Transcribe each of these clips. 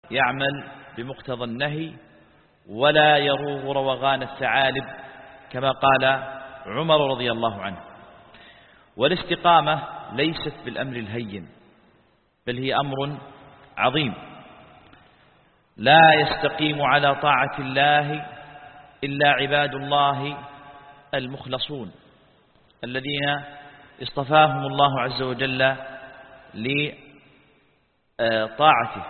يعمل بمقتضى النهي ولا يروغ روغان الثعالب كما قال عمر رضي الله عنه. والاستقامة ليست بالأمر الهين، بل هي أمر عظيم. لا يستقيم على طاعة الله إلا عباد الله المخلصون الذين اصطفاهم الله عز وجل لطاعته.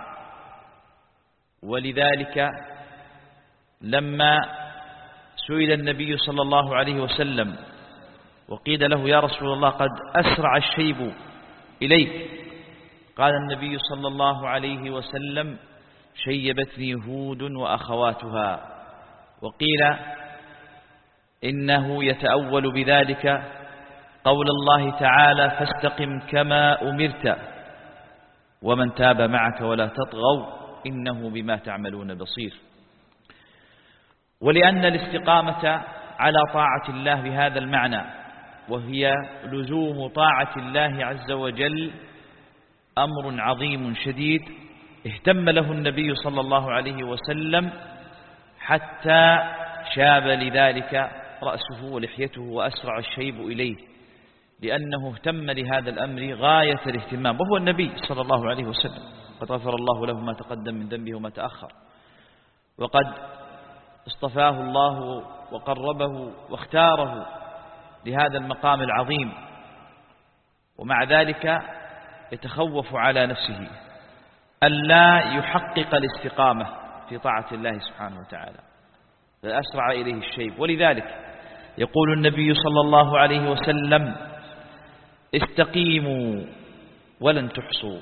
ولذلك لما سئل النبي صلى الله عليه وسلم وقيل له يا رسول الله قد أسرع الشيب إليك، قال النبي صلى الله عليه وسلم شيبتني هود وأخواتها. وقيل إنه يتأول بذلك قول الله تعالى فاستقم كما أمرت ومن تاب معك ولا تطغوا إنه بما تعملون بصير. ولأن الاستقامة على طاعة الله بهذا المعنى وهي لزوم طاعة الله عز وجل أمر عظيم شديد اهتم له النبي صلى الله عليه وسلم حتى شاب لذلك رأسه ولحيته وأسرع الشيب إليه، لأنه اهتم لهذا الأمر غاية الاهتمام، وهو النبي صلى الله عليه وسلم قد غفر الله له ما تقدم من ذنبه وما تأخر، وقد اصطفاه الله وقربه واختاره لهذا المقام العظيم، ومع ذلك يتخوف على نفسه ألا يحقق الاستقامة في طاعة الله سبحانه وتعالى، فأسرع إليه الشيب. ولذلك يقول النبي صلى الله عليه وسلم استقيموا ولن تحصوا،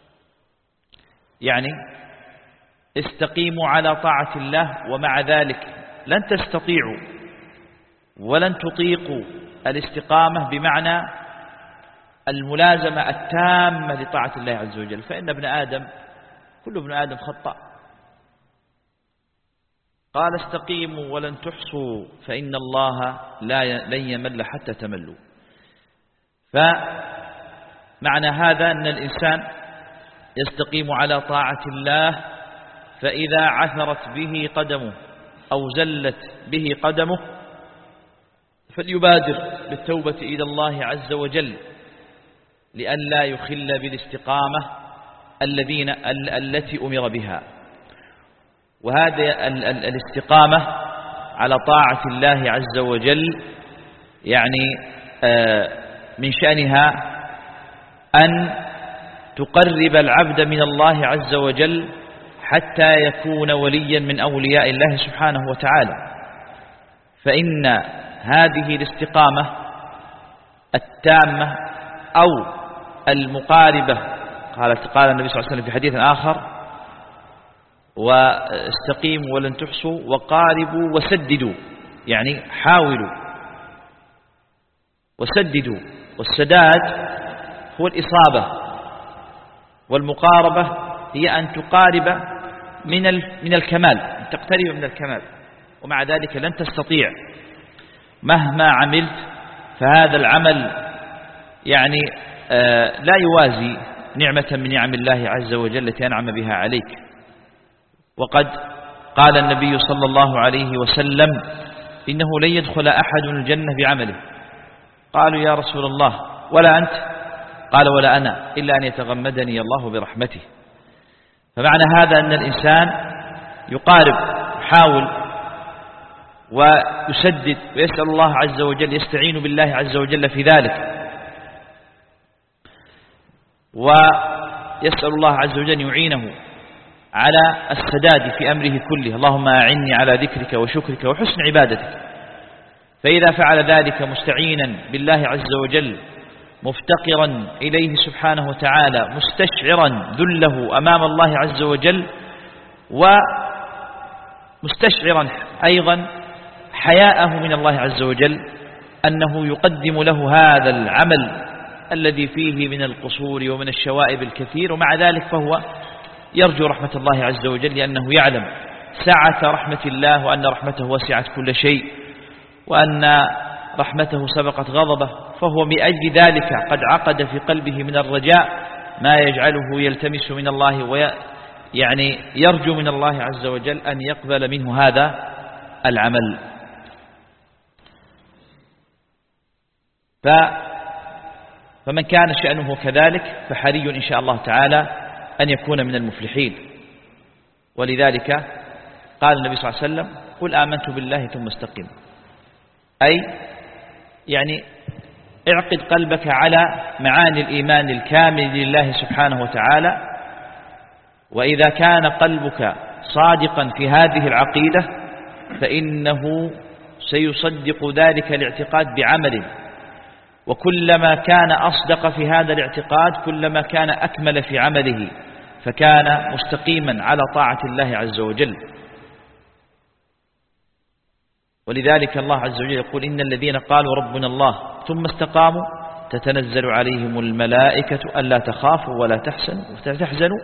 يعني استقيموا على طاعة الله ومع ذلك لن تستطيعوا ولن تطيقوا الاستقامة بمعنى الملازمة التامة لطاعة الله عز وجل، فإن كل ابن آدم خطأ. قال استقيموا ولن تحصوا فإن الله لن يمل حتى تملوا. فمعنى هذا أن الإنسان يستقيم على طاعة الله، فإذا عثرت به قدمه أو زلت به قدمه فليبادر بالتوبة إلى الله عز وجل لئلا يخل بالاستقامة التي أمر بها. وهذه الاستقامة على طاعة الله عز وجل يعني من شأنها أن تقرب العبد من الله عز وجل حتى يكون وليا من أولياء الله سبحانه وتعالى. فإن هذه الاستقامة التامة أو المقاربة، قال النبي صلى الله عليه وسلم في حديث آخر واستقيموا ولن تحصوا وقاربوا وسددوا، يعني حاولوا وسددوا. والسداد هو الإصابة، والمقاربة هي أن تقارب من الكمال، تقترب من الكمال، ومع ذلك لن تستطيع مهما عملت، فهذا العمل يعني لا يوازي نعمة من نعم الله عز وجل التي أنعم بها عليك. وقد قال النبي صلى الله عليه وسلم إنه لن يدخل أحد الجنة بعمله. قالوا يا رسول الله ولا أنت؟ قال ولا أنا إلا أن يتغمدني الله برحمته. فمعنى هذا أن الإنسان يقارب، يحاول ويسدد ويسأل الله عز وجل، يستعين بالله عز وجل في ذلك، ويسأل الله عز وجل يعينه على السداد في أمره كله. اللهم أعني على ذكرك وشكرك وحسن عبادتك. فإذا فعل ذلك مستعينا بالله عز وجل، مفتقرا إليه سبحانه وتعالى، مستشعرا ذله أمام الله عز وجل، ومستشعرا أيضا حياءه من الله عز وجل، أنه يقدم له هذا العمل الذي فيه من القصور ومن الشوائب الكثير، ومع ذلك فهو يرجو رحمة الله عز وجل، لأنه يعلم سعة رحمة الله وأن رحمته وسعت كل شيء، وأن رحمته سبقت غضبه، فهو من أجل ذلك قد عقد في قلبه من الرجاء ما يجعله يلتمس من الله يعني يرجو من الله عز وجل أن يقبل منه هذا العمل. فمن كان شأنه كذلك فحري إن شاء الله تعالى أن يكون من المفلحين. ولذلك قال النبي صلى الله عليه وسلم قل آمنت بالله ثم استقم، أي يعني اعقد قلبك على معاني الإيمان الكامل لله سبحانه وتعالى، وإذا كان قلبك صادقا في هذه العقيدة فإنه سيصدق ذلك الاعتقاد بعمل، وكلما كان أصدق في هذا الاعتقاد كلما كان أكمل في عمله، فكان مستقيما على طاعة الله عز وجل. ولذلك الله عز وجل يقول إن الذين قالوا ربنا الله ثم استقاموا تتنزل عليهم الملائكة ألا تخافوا ولا تحزنوا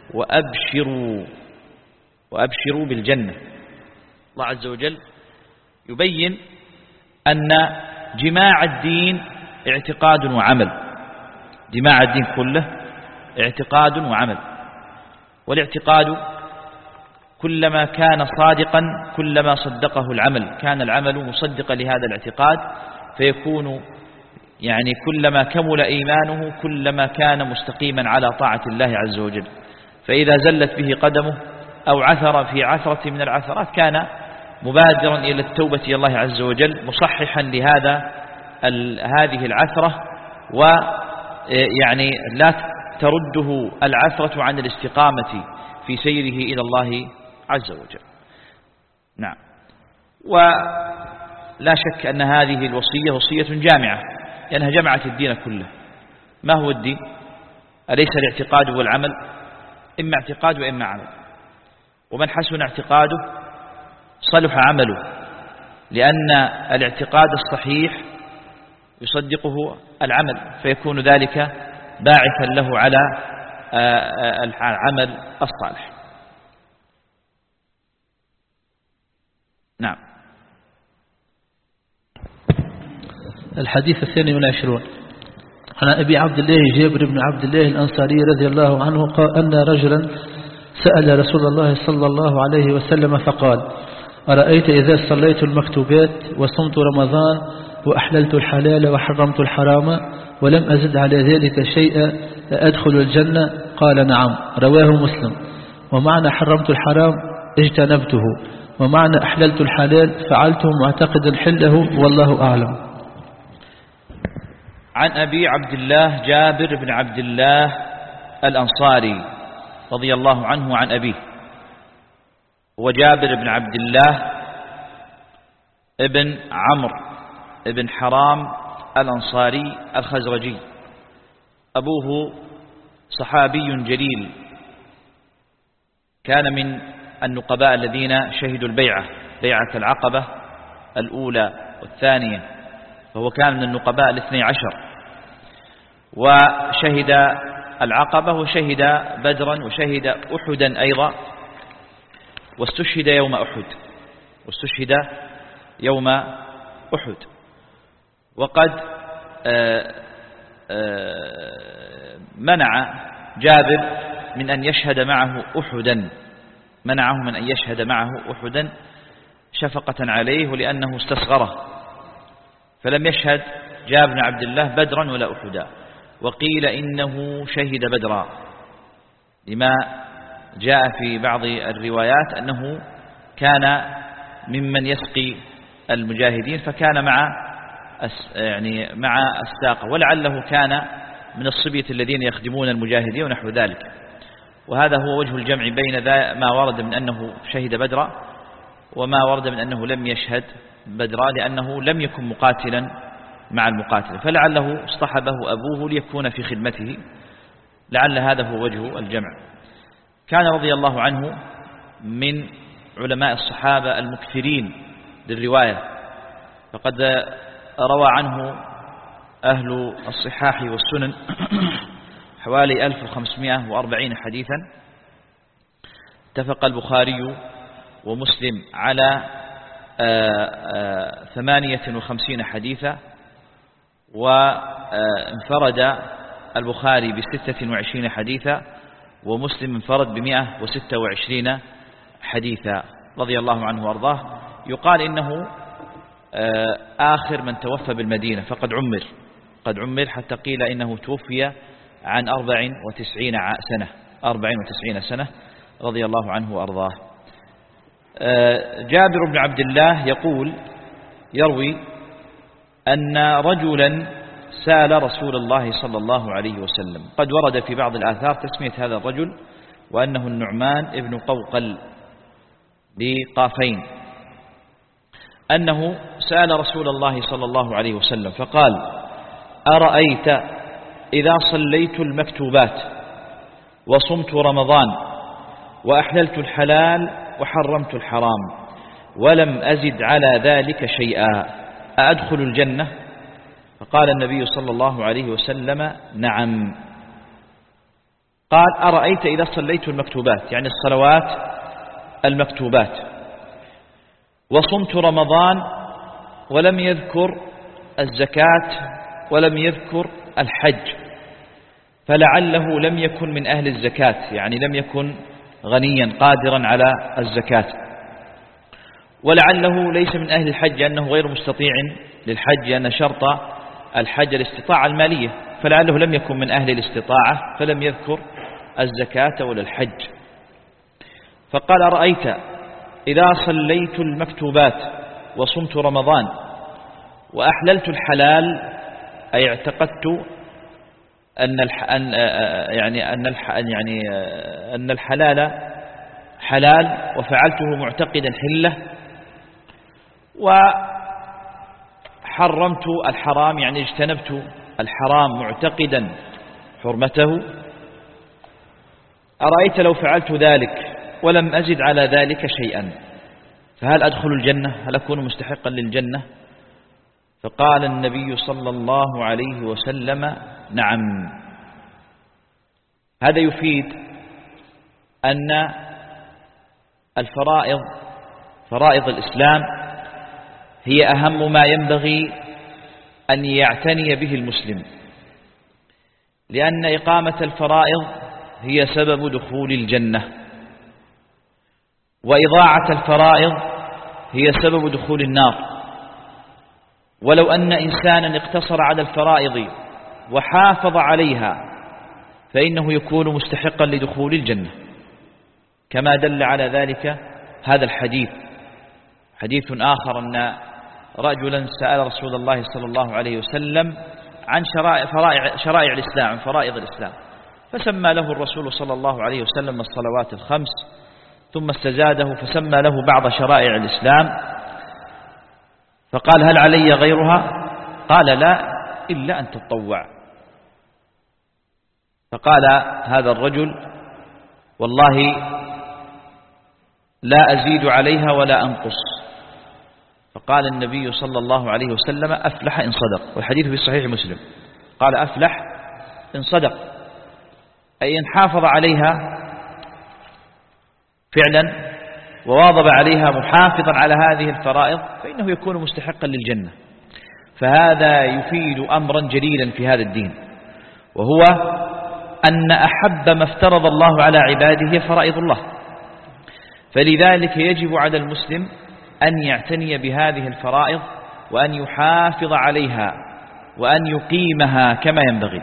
وأبشروا بالجنة. الله عز وجل يبين أن جماع الدين اعتقاد وعمل، جماع الدين كله اعتقاد وعمل، والاعتقاد كلما كان صادقا كلما صدقه العمل، كان العمل مصدقا لهذا الاعتقاد، فيكون يعني كلما كمل إيمانه كلما كان مستقيما على طاعة الله عز وجل. فإذا زلت به قدمه أو عثر في عثرة من العثرات كان مبادرا إلى التوبة إلى الله عز وجل مصححا هذه العثرة، ويعني لا ترده العثرة عن الاستقامة في سيره إلى الله عز وجل. نعم. ولا شك أن هذه الوصية وصية جامعة، لأنها جمعت الدين كله. ما هو الدين؟ أليس الاعتقاد والعمل؟ إما اعتقاد وإما عمل، ومن حسن اعتقاده صلح عمله، لأن الاعتقاد الصحيح يصدقه العمل، فيكون ذلك باعثا له على العمل الصالح. نعم. الحديث 22 عن أبي عبد الله جابر بن عبد الله الأنصاري رضي الله عنه قال أن رجلا سأل رسول الله صلى الله عليه وسلم فقال أرأيت إذا صليت المكتوبات وصمت رمضان وأحللت الحلال وحرمت الحرام ولم أزد على ذلك شيئا أدخل الجنة؟ قال نعم. رواه مسلم. ومعنى حرمت الحرام اجتنبته، ومعنى أحللت الحلال فعلته معتقدا حله، والله أعلم. عن أبي عبد الله جابر بن عبد الله الأنصاري رضي الله عنه عن أبيه، وجابر بن عبد الله ابن عمرو ابن حرام الأنصاري الخزرجي، أبوه صحابي جليل، كان من النقباء الذين شهدوا بيعة العقبة الأولى والثانية، فهو كان من النقباء 12، وشهد العقبة وشهد بدرا وشهد أحدا أيضا، واستشهد يوم أحد. وقد منع جابر من أن يشهد معه أحدا، منعه من أن يشهد معه أحدا شفقة عليه ولأنه استصغره، فلم يشهد جابر بن عبد الله بدرا ولا أحدا. وقيل إنه شهد بدرا، لما جاء في بعض الروايات أنه كان ممن يسقي المجاهدين، فكان مع الساقة، ولعله كان من الصبية الذين يخدمون المجاهدين ونحو ذلك. وهذا هو وجه الجمع بين ما ورد من أنه شهد بدرا وما ورد من أنه لم يشهد بدرا، لأنه لم يكن مقاتلا مع المقاتل، فلعله اصطحبه أبوه ليكون في خدمته، لعل هذا هو وجه الجمع. كان رضي الله عنه من علماء الصحابة المكثرين للرواية، فقد روى عنه أهل الصحاح والسنن حوالي 1540 حديثا. اتفق البخاري ومسلم على 58 حديثا، وانفرد البخاري ب26 حديثا، ومسلم انفرد ب126 حديثا رضي الله عنه وأرضاه. يقال إنه آخر من توفى بالمدينة، فقد عمر حتى قيل إنه توفي عن 94 سنة رضي الله عنه وأرضاه. جابر بن عبد الله يروي أن رجلا سأل رسول الله صلى الله عليه وسلم، قد ورد في بعض الآثار تسمية هذا الرجل وأنه النعمان ابن قوقل بقافين، أنه سأل رسول الله صلى الله عليه وسلم فقال: أرأيت إذا صليت المكتوبات وصمت رمضان وأحللت الحلال وحرمت الحرام ولم أزد على ذلك شيئا أأدخل الجنة؟ فقال النبي صلى الله عليه وسلم: نعم. قال: أرأيت إذا صليت المكتوبات، يعني الصلوات المكتوبات، وصمت رمضان ولم يذكر الزكاة ولم يذكر الحج، فلعله لم يكن من أهل الزكاة، يعني لم يكن غنيا قادرا على الزكاة، ولعله ليس من أهل الحج أنه غير مستطيع للحج، لأن شرط الحج الاستطاعة المالية، فلعله لم يكن من أهل الاستطاعة فلم يذكر الزكاة ولا الحج. فقال: أرأيت إذا صليت المكتوبات وصمت رمضان وأحللت الحلال، أي اعتقدت أن الحلال حلال وفعلته معتقدا حله، وحرمت الحرام يعني اجتنبت الحرام معتقدا حرمته، أرأيت لو فعلت ذلك ولم أزد على ذلك شيئا فهل أدخل الجنة؟ هل أكون مستحقا للجنة؟ فقال النبي صلى الله عليه وسلم: نعم. هذا يفيد أن فرائض الإسلام هي أهم ما ينبغي أن يعتني به المسلم، لأن إقامة الفرائض هي سبب دخول الجنة، وإضاعة الفرائض هي سبب دخول النار. ولو أن إنسانا اقتصر على الفرائض وحافظ عليها فإنه يكون مستحقا لدخول الجنة، كما دل على ذلك هذا الحديث. حديث آخر أن رجلا سأل رسول الله صلى الله عليه وسلم عن شرائع الإسلام، عن فرائض الإسلام، فسمى له الرسول صلى الله عليه وسلم الصلوات الخمس، ثم استزاده فسمى له بعض شرائع الإسلام، فقال: هل علي غيرها؟ قال: لا، إلا أن تتطوع. فقال هذا الرجل: والله لا أزيد عليها ولا أنقص. فقال النبي صلى الله عليه وسلم: أفلح إن صدق. والحديث في صحيح مسلم. قال: أفلح إن صدق، أي إن حافظ عليها فعلا وواظب عليها محافظا على هذه الفرائض فإنه يكون مستحقا للجنة. فهذا يفيد أمرا جليلا في هذا الدين، وهو أن أحب ما افترض الله على عباده هي فرائض الله، فلذلك يجب على المسلم أن يعتني بهذه الفرائض وأن يحافظ عليها وأن يقيمها كما ينبغي.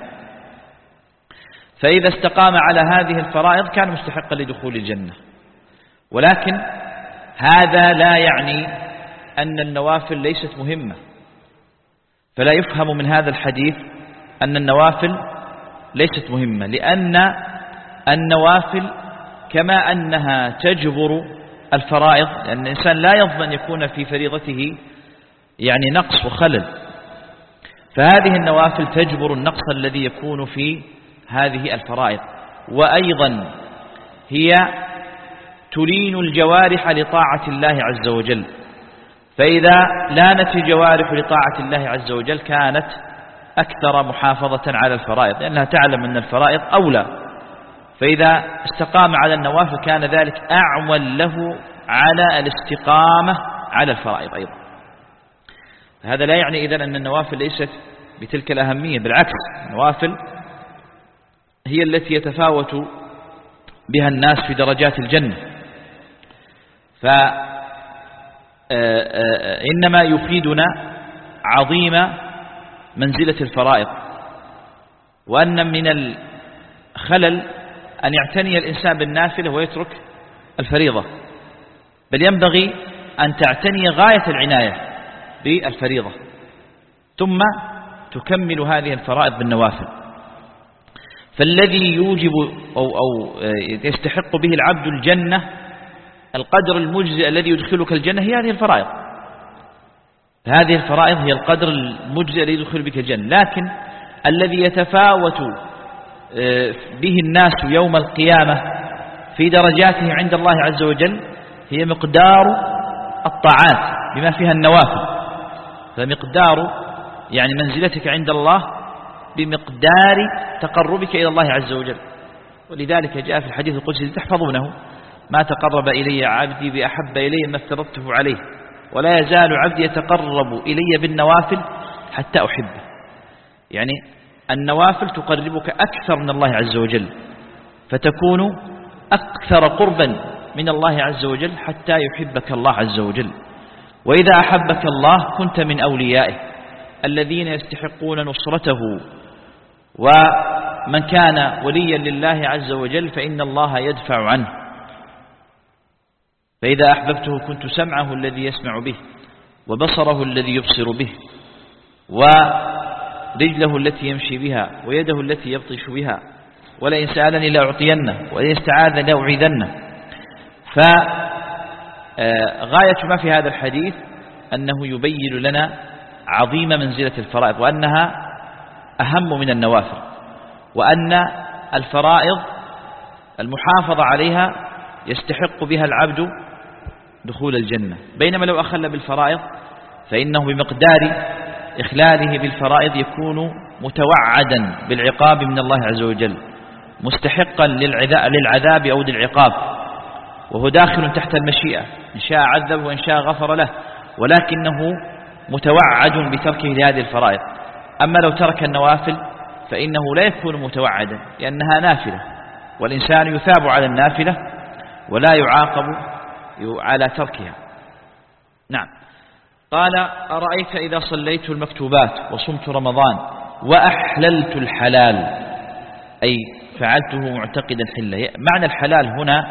فإذا استقام على هذه الفرائض كان مستحقا لدخول الجنة. ولكن هذا لا يعني أن النوافل ليست مهمة، فلا يفهم من هذا الحديث أن النوافل ليست مهمة، لأن النوافل كما أنها تجبر الفرائض، لأن الإنسان لا يضمن يكون في فريضته يعني نقص وخلل، فهذه النوافل تجبر النقص الذي يكون في هذه الفرائض. وأيضا هي تلين الجوارح لطاعة الله عز وجل، فإذا لانت الجوارح لطاعة الله عز وجل كانت أكثر محافظة على الفرائض، لأنها تعلم أن الفرائض أولى، فإذا استقام على النوافل كان ذلك أعول له على الاستقامة على الفرائض أيضا. هذا لا يعني إذن أن النوافل ليست بتلك الأهمية، بالعكس، النوافل هي التي يتفاوت بها الناس في درجات الجنة، فإنما يفيدنا عظيم منزلة الفرائض، وأن من الخلل أن يعتني الإنسان بالنافلة ويترك الفريضة، بل ينبغي أن تعتني غاية العناية بالفريضة ثم تكمل هذه الفرائض بالنوافل. فالذي يوجب أو يستحق به العبد الجنة، القدر المجزئ الذي يدخلك الجنة هي هذه الفرائض. هذه الفرائض هي القدر المجزئ الذي يدخل بك الجنة، لكن الذي يتفاوت به الناس يوم القيامة في درجاته عند الله عز وجل هي مقدار الطاعات بما فيها النوافل. فمقدار يعني منزلتك عند الله بمقدار تقربك إلى الله عز وجل. ولذلك جاء في الحديث القدسي تحفظونه: ما تقرب إلي عبدي بأحب إلي ما افترضته عليه، ولا يزال عبدي يتقرب إلي بالنوافل حتى أحبه. يعني النوافل تقربك أكثر من الله عز وجل، فتكون أكثر قربا من الله عز وجل حتى يحبك الله عز وجل. وإذا أحبك الله كنت من أوليائه الذين يستحقون نصرته، ومن كان وليا لله عز وجل فإن الله يدفع عنه. فإذا أحببته كنت سمعه الذي يسمع به، وبصره الذي يبصر به، ورجله التي يمشي بها، ويده التي يبطش بها، ولئن سألني لأعطينه، ولئن استعاذني لأعيذنه. فغاية ما في هذا الحديث أنه يبين لنا عظيم منزلة الفرائض، وأنها أهم من النوافل، وأن الفرائض المحافظة عليها يستحق بها العبد دخول الجنة. بينما لو أخل بالفرائض فإنه بمقدار إخلاله بالفرائض يكون متوعدا بالعقاب من الله عز وجل، مستحقا للعذاب أو للعقاب، وهو داخل تحت المشيئة، إن شاء عذب وإن شاء غفر له، ولكنه متوعد بتركه لهذه الفرائض. أما لو ترك النوافل فإنه لا يكون متوعدا، لأنها نافلة، والإنسان يثاب على النافلة ولا يعاقب على تركها. نعم. قال: أرأيت إذا صليت المكتوبات وصمت رمضان وأحللت الحلال، أي فعلته معتقدا حله. معنى الحلال هنا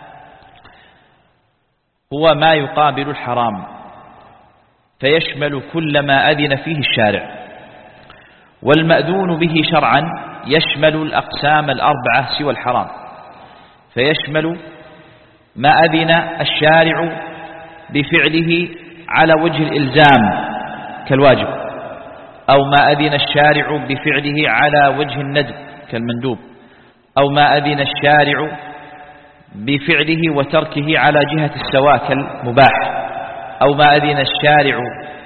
هو ما يقابل الحرام، فيشمل كل ما أذن فيه الشارع، والمأذون به شرعا يشمل الأقسام الأربعة سوى الحرام، فيشمل ما أذن الشارع بفعله على وجه الإلزام كالواجب، أو ما أذن الشارع بفعله على وجه الندب كالمندوب، أو ما أذن الشارع بفعله وتركه على جهة السواء كالمباح، أو ما أذن الشارع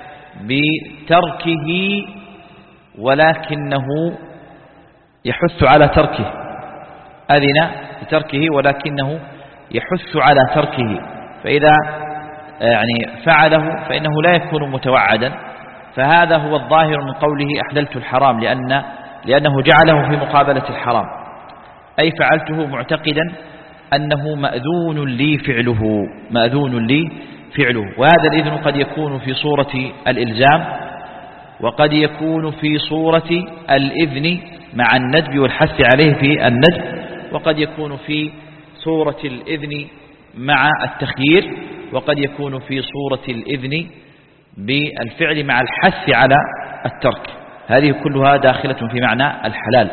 بتركه ولكنه يحث على تركه، أذن بتركه ولكنه يحث على تركه، فإذا يعني فعله فإنه لا يكون متوعدا. فهذا هو الظاهر من قوله أحللت الحرام، لأنه جعله في مقابلة الحرام، أي فعلته معتقدا أنه مأذون لي فعله، مأذون لي فعله. وهذا الإذن قد يكون في صورة الإلزام، وقد يكون في صورة الإذن مع الندب والحث عليه في الندب، وقد يكون في صورة الإذن مع التخيير، وقد يكون في صورة الإذن بالفعل مع الحث على الترك. هذه كلها داخلة في معنى الحلال.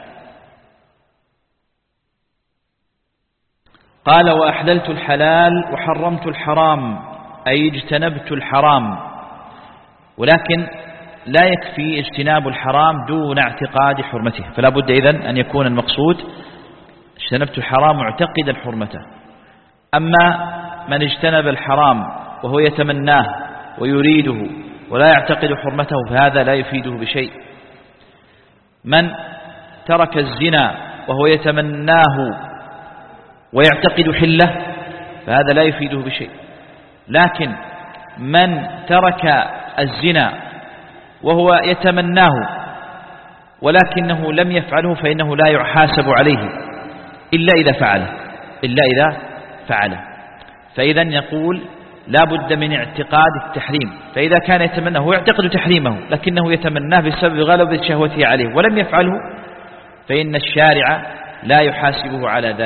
قال: وأحللت الحلال وحرمت الحرام، أي اجتنبت الحرام. ولكن لا يكفي اجتناب الحرام دون اعتقاد حرمته، فلا بد إذن أن يكون المقصود اجتنبت الحرام معتقدا حرمته. أما من اجتنب الحرام وهو يتمناه ويريده ولا يعتقد حرمته فهذا لا يفيده بشيء. من ترك الزنا وهو يتمناه ويعتقد حله فهذا لا يفيده بشيء. لكن من ترك الزنا وهو يتمناه ولكنه لم يفعله فإنه لا يحاسب عليه إلا إذا فعله. إلا إذا فعله. فإذا يقول لا بد من اعتقاد التحريم. فإذا كان يتمنى هو يعتقد تحريمه لكنه يتمناه بسبب غلبة شهوته عليه ولم يفعله، فإن الشارع لا يحاسبه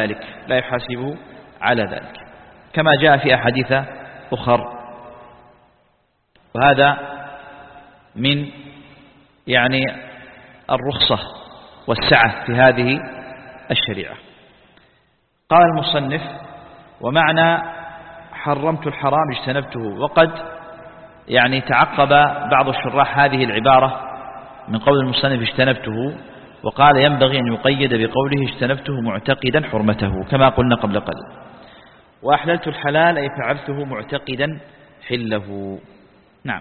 على ذلك كما جاء في أحاديث أخر. وهذا من يعني الرخصة والسعة في هذه الشريعة. قال المصنف: ومعنى حرمت الحرام اجتنبته. وقد يعني تعقب بعض الشراح هذه العبارة من قول المصنف اجتنبته، وقال ينبغي أن يقيد بقوله اجتنبته معتقدا حرمته كما قلنا قبل قليل. وأحللت الحلال أي فعلته معتقدا حله. نعم.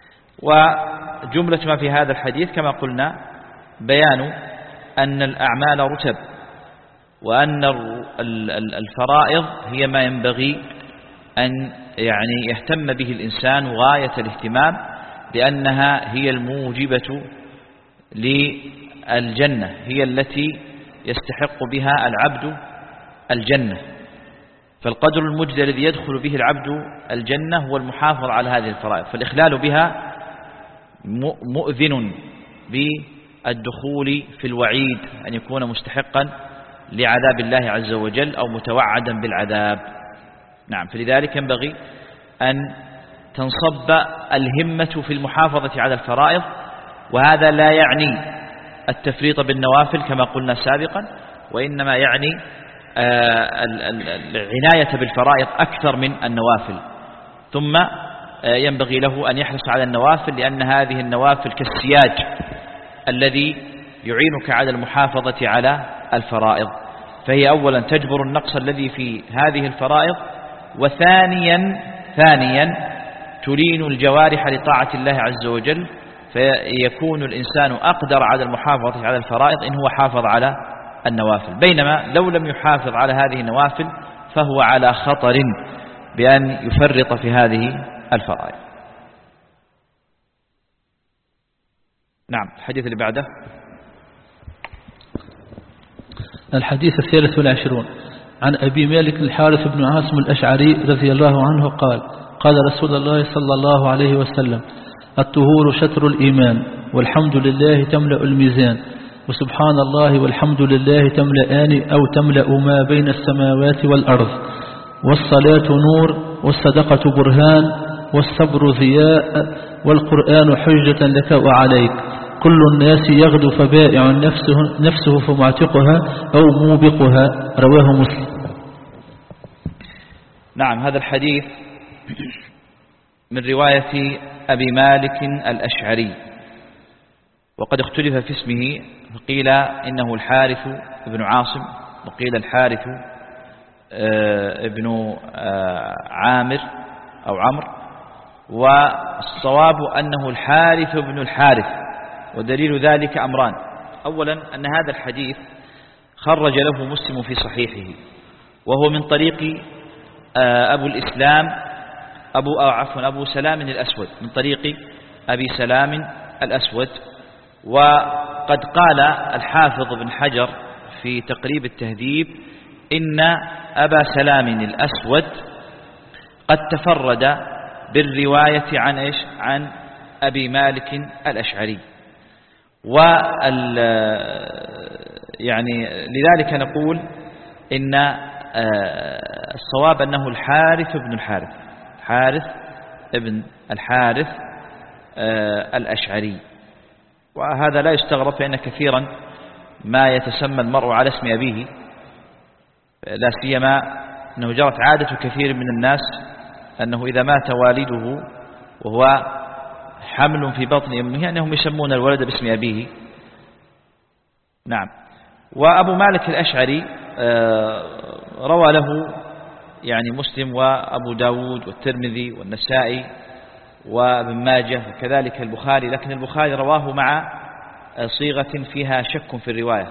وجملة ما في هذا الحديث كما قلنا بيان أن الأعمال رتب، وأن الفرائض هي ما ينبغي أن يعني يهتم به الإنسان غاية الاهتمام، لأنها هي الموجبة للجنة، هي التي يستحق بها العبد الجنة. فالقدر المجزي الذي يدخل به العبد الجنة هو المحافظة على هذه الفرائض، فالإخلال بها مؤذن بالدخول في الوعيد أن يكون مستحقا لعذاب الله عز وجل أو متوعدا بالعذاب. نعم. فلذلك ينبغي أن تنصب الهمة في المحافظة على الفرائض، وهذا لا يعني التفريط بالنوافل كما قلنا سابقا، وإنما يعني العناية بالفرائض أكثر من النوافل. ثم ينبغي له أن يحرص على النوافل، لأن هذه النوافل كالسياج الذي يعينك على المحافظة على الفرائض. فهي أولا تجبر النقص الذي في هذه الفرائض، وثانيا تلين الجوارح لطاعة الله عز وجل، فيكون الإنسان أقدر على المحافظة على الفرائض إن هو حافظ على النوافل، بينما لو لم يحافظ على هذه النوافل فهو على خطر بأن يفرط في هذه الفرائض. نعم. الحديث اللي بعده. الحديث 23 عن أبي مالك الحارث بن عاصم الأشعري رضي الله عنه قال: قال رسول الله صلى الله عليه وسلم: الطهور شطر الإيمان، والحمد لله تملأ الميزان، وسبحان الله والحمد لله تملأان أو تملأ ما بين السماوات والأرض، والصلاة نور، والصدقة برهان، والصبر ضياء، والقرآن حجة لك وعليك، كل الناس يغدو فبائع نفسه فمعتقها أو موبقها. رواه مسلم. نعم. هذا الحديث من رواية أبي مالك الأشعري، وقد اختلف في اسمه، فقيل إنه الحارث بن عاصم، وقيل الحارث ابن عامر أو عمرو، والصواب أنه الحارث بن الحارث. ودليل ذلك أمران: أولا أن هذا الحديث خرج له مسلم في صحيحه، وهو من طريق أبو سلام الأسود، من طريق أبي سلام الأسود. وقد قال الحافظ بن حجر في تقريب التهذيب إن أبا سلام الأسود قد تفرد بالرواية عن أبي مالك الأشعري، يعني لذلك نقول إن الصواب أنه الحارث بن الحارث، حارث ابن الحارث الأشعري. وهذا لا يستغرب، فإن كثيرا ما يتسمى المرء على اسم أبيه، لا سيما أنه جرت عادة كثير من الناس أنه إذا مات والده وهو حمل في بطن أمه أنهم يسمون الولد باسم أبيه. نعم. وأبو مالك الأشعري روى له يعني مسلم وأبو داود والترمذي والنسائي وابن ماجه وكذلك البخاري، لكن البخاري رواه مع صيغة فيها شك في الرواية،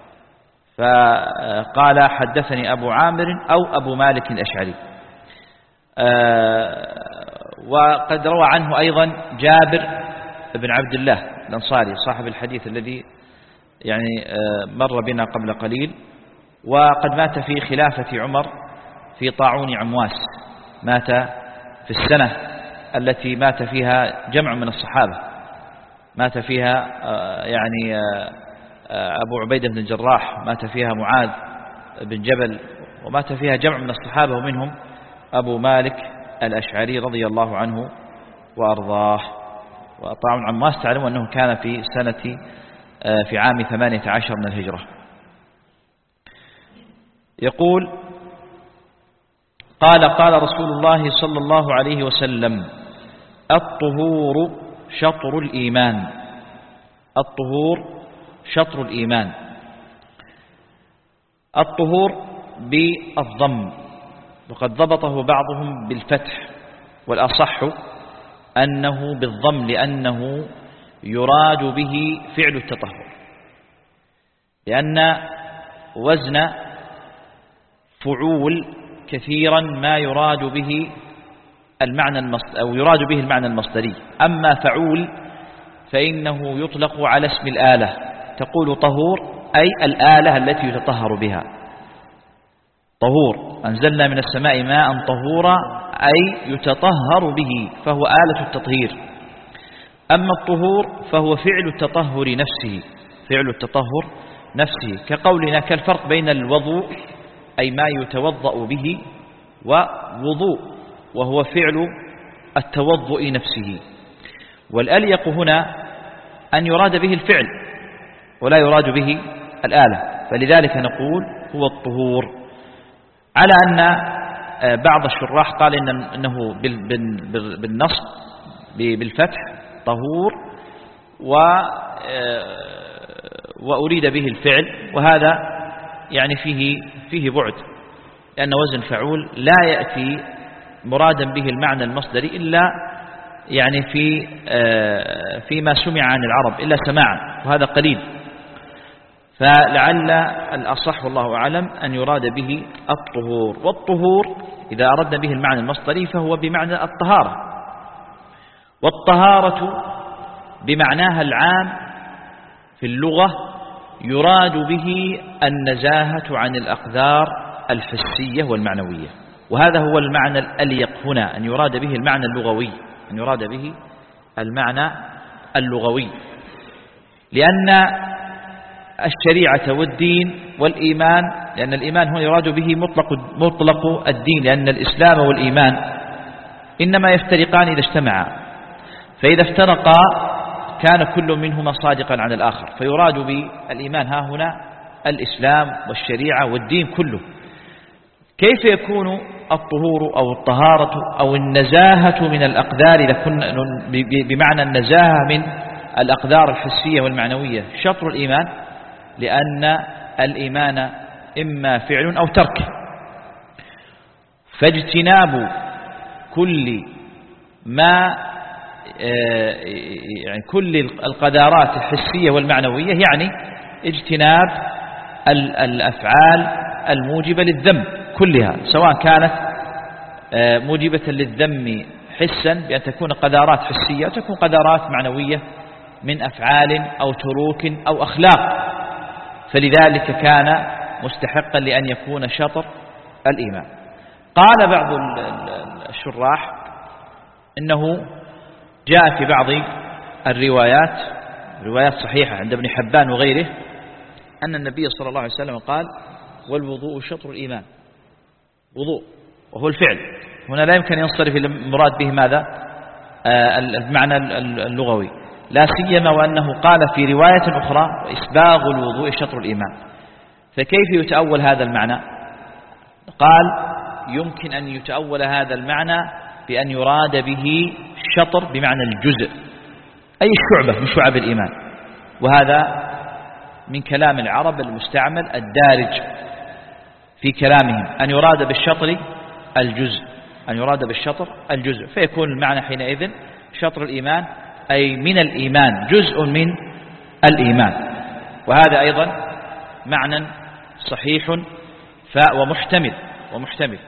فقال حدثني أبو عامر أو أبو مالك الأشعري. وقد روى عنه أيضا جابر بن عبد الله الأنصاري صاحب الحديث الذي يعني مر بنا قبل قليل، وقد مات في خلافة عمر في طاعون عمواس، مات في السنة التي مات فيها جمع من الصحابة، مات فيها يعني أبو عبيدة بن الجراح، مات فيها معاذ بن جبل، ومات فيها جمع من الصحابة ومنهم أبو مالك الأشعري رضي الله عنه وأرضاه. وطاعون عمواس تعلمون أنه كان في عام 18 من الهجرة. يقول: قال رسول الله صلى الله عليه وسلم: الطهور شطر الإيمان. الطهور شطر الإيمان. الطهور بالضم، وقد ضبطه بعضهم بالفتح، والأصح أنه بالضم لأنه يراد به فعل التطهر، لأن وزن فعول كثيرا ما يراد به المعنى المصدري. أما فعول فإنه يطلق على اسم الآلة، تقول طهور أي الآلة التي يتطهر بها. طهور أنزلنا من السماء ماء طهورا أي يتطهر به، فهو آلة التطهير. أما الطهور فهو فعل التطهر نفسه، فعل التطهر نفسه، كقولنا كالفرق بين الوضوء أي ما يتوضأ به ووضوء وهو فعل التوضؤ نفسه. والأليق هنا أن يراد به الفعل ولا يراد به الآلة، فلذلك نقول هو الطهور. على أن بعض الشراح قال إنه بالنصب بالفتح طهور وأريد به الفعل، وهذا يعني فيه بعد، لأن وزن فعول لا يأتي مرادا به المعنى المصدري إلا يعني فيما سمع عن العرب إلا سماعا، وهذا قليل. فلعل الأصح والله أعلم أن يراد به الطهور. والطهور إذا أردنا به المعنى المصدري فهو بمعنى الطهارة، والطهارة بمعناها العام في اللغة يراد به النزاهة عن الأقدار الحسية والمعنوية، وهذا هو المعنى الأليق هنا، أن يراد به المعنى اللغوي، أن يراد به المعنى اللغوي، لأن الشريعة والدين والإيمان، لأن الإيمان هنا يراد به مطلق الدين، لأن الإسلام والإيمان إنما يفترقان إذا اجتمعا، فإذا افترقا كان كل منهما صادقا عن الآخر، فيراد بالإيمان ها هنا الإسلام والشريعة والدين كله. كيف يكون الطهور أو الطهارة أو النزاهة من الأقدار إذا كنا بمعنى النزاهة من الأقدار الحسية والمعنوية شطر الإيمان؟ لأن الإيمان إما فعل أو ترك، فاجتناب كل ما يعني كل القدرات الحسية والمعنوية يعني اجتناب الأفعال الموجبة للذم كلها، سواء كانت موجبة للذم حسا بأن تكون قدرات حسية أو تكون قدرات معنوية من أفعال أو تروك أو أخلاق، فلذلك كان مستحقا لأن يكون شطر الإيمان. قال بعض الشراح إنه جاء في بعض الروايات، روايات صحيحة عند ابن حبان وغيره، أن النبي صلى الله عليه وسلم قال: والوضوء شطر الإيمان. وضوء وهو الفعل، هنا لا يمكن ينصرف المراد به ماذا؟ المعنى اللغوي، لا سيما وأنه قال في رواية أخرى: إسباغ الوضوء شطر الإيمان. فكيف يتأول هذا المعنى؟ قال: يمكن أن يتأول هذا المعنى بأن يراد به شطر بمعنى الجزء، أي الشعبة من شعب الإيمان، وهذا من كلام العرب المستعمل الدارج في كلامهم، أن يراد بالشطر الجزء، أن يراد بالشطر الجزء، فيكون المعنى حينئذ شطر الإيمان أي من الإيمان، جزء من الإيمان، وهذا أيضا معنى صحيح ومحتمل،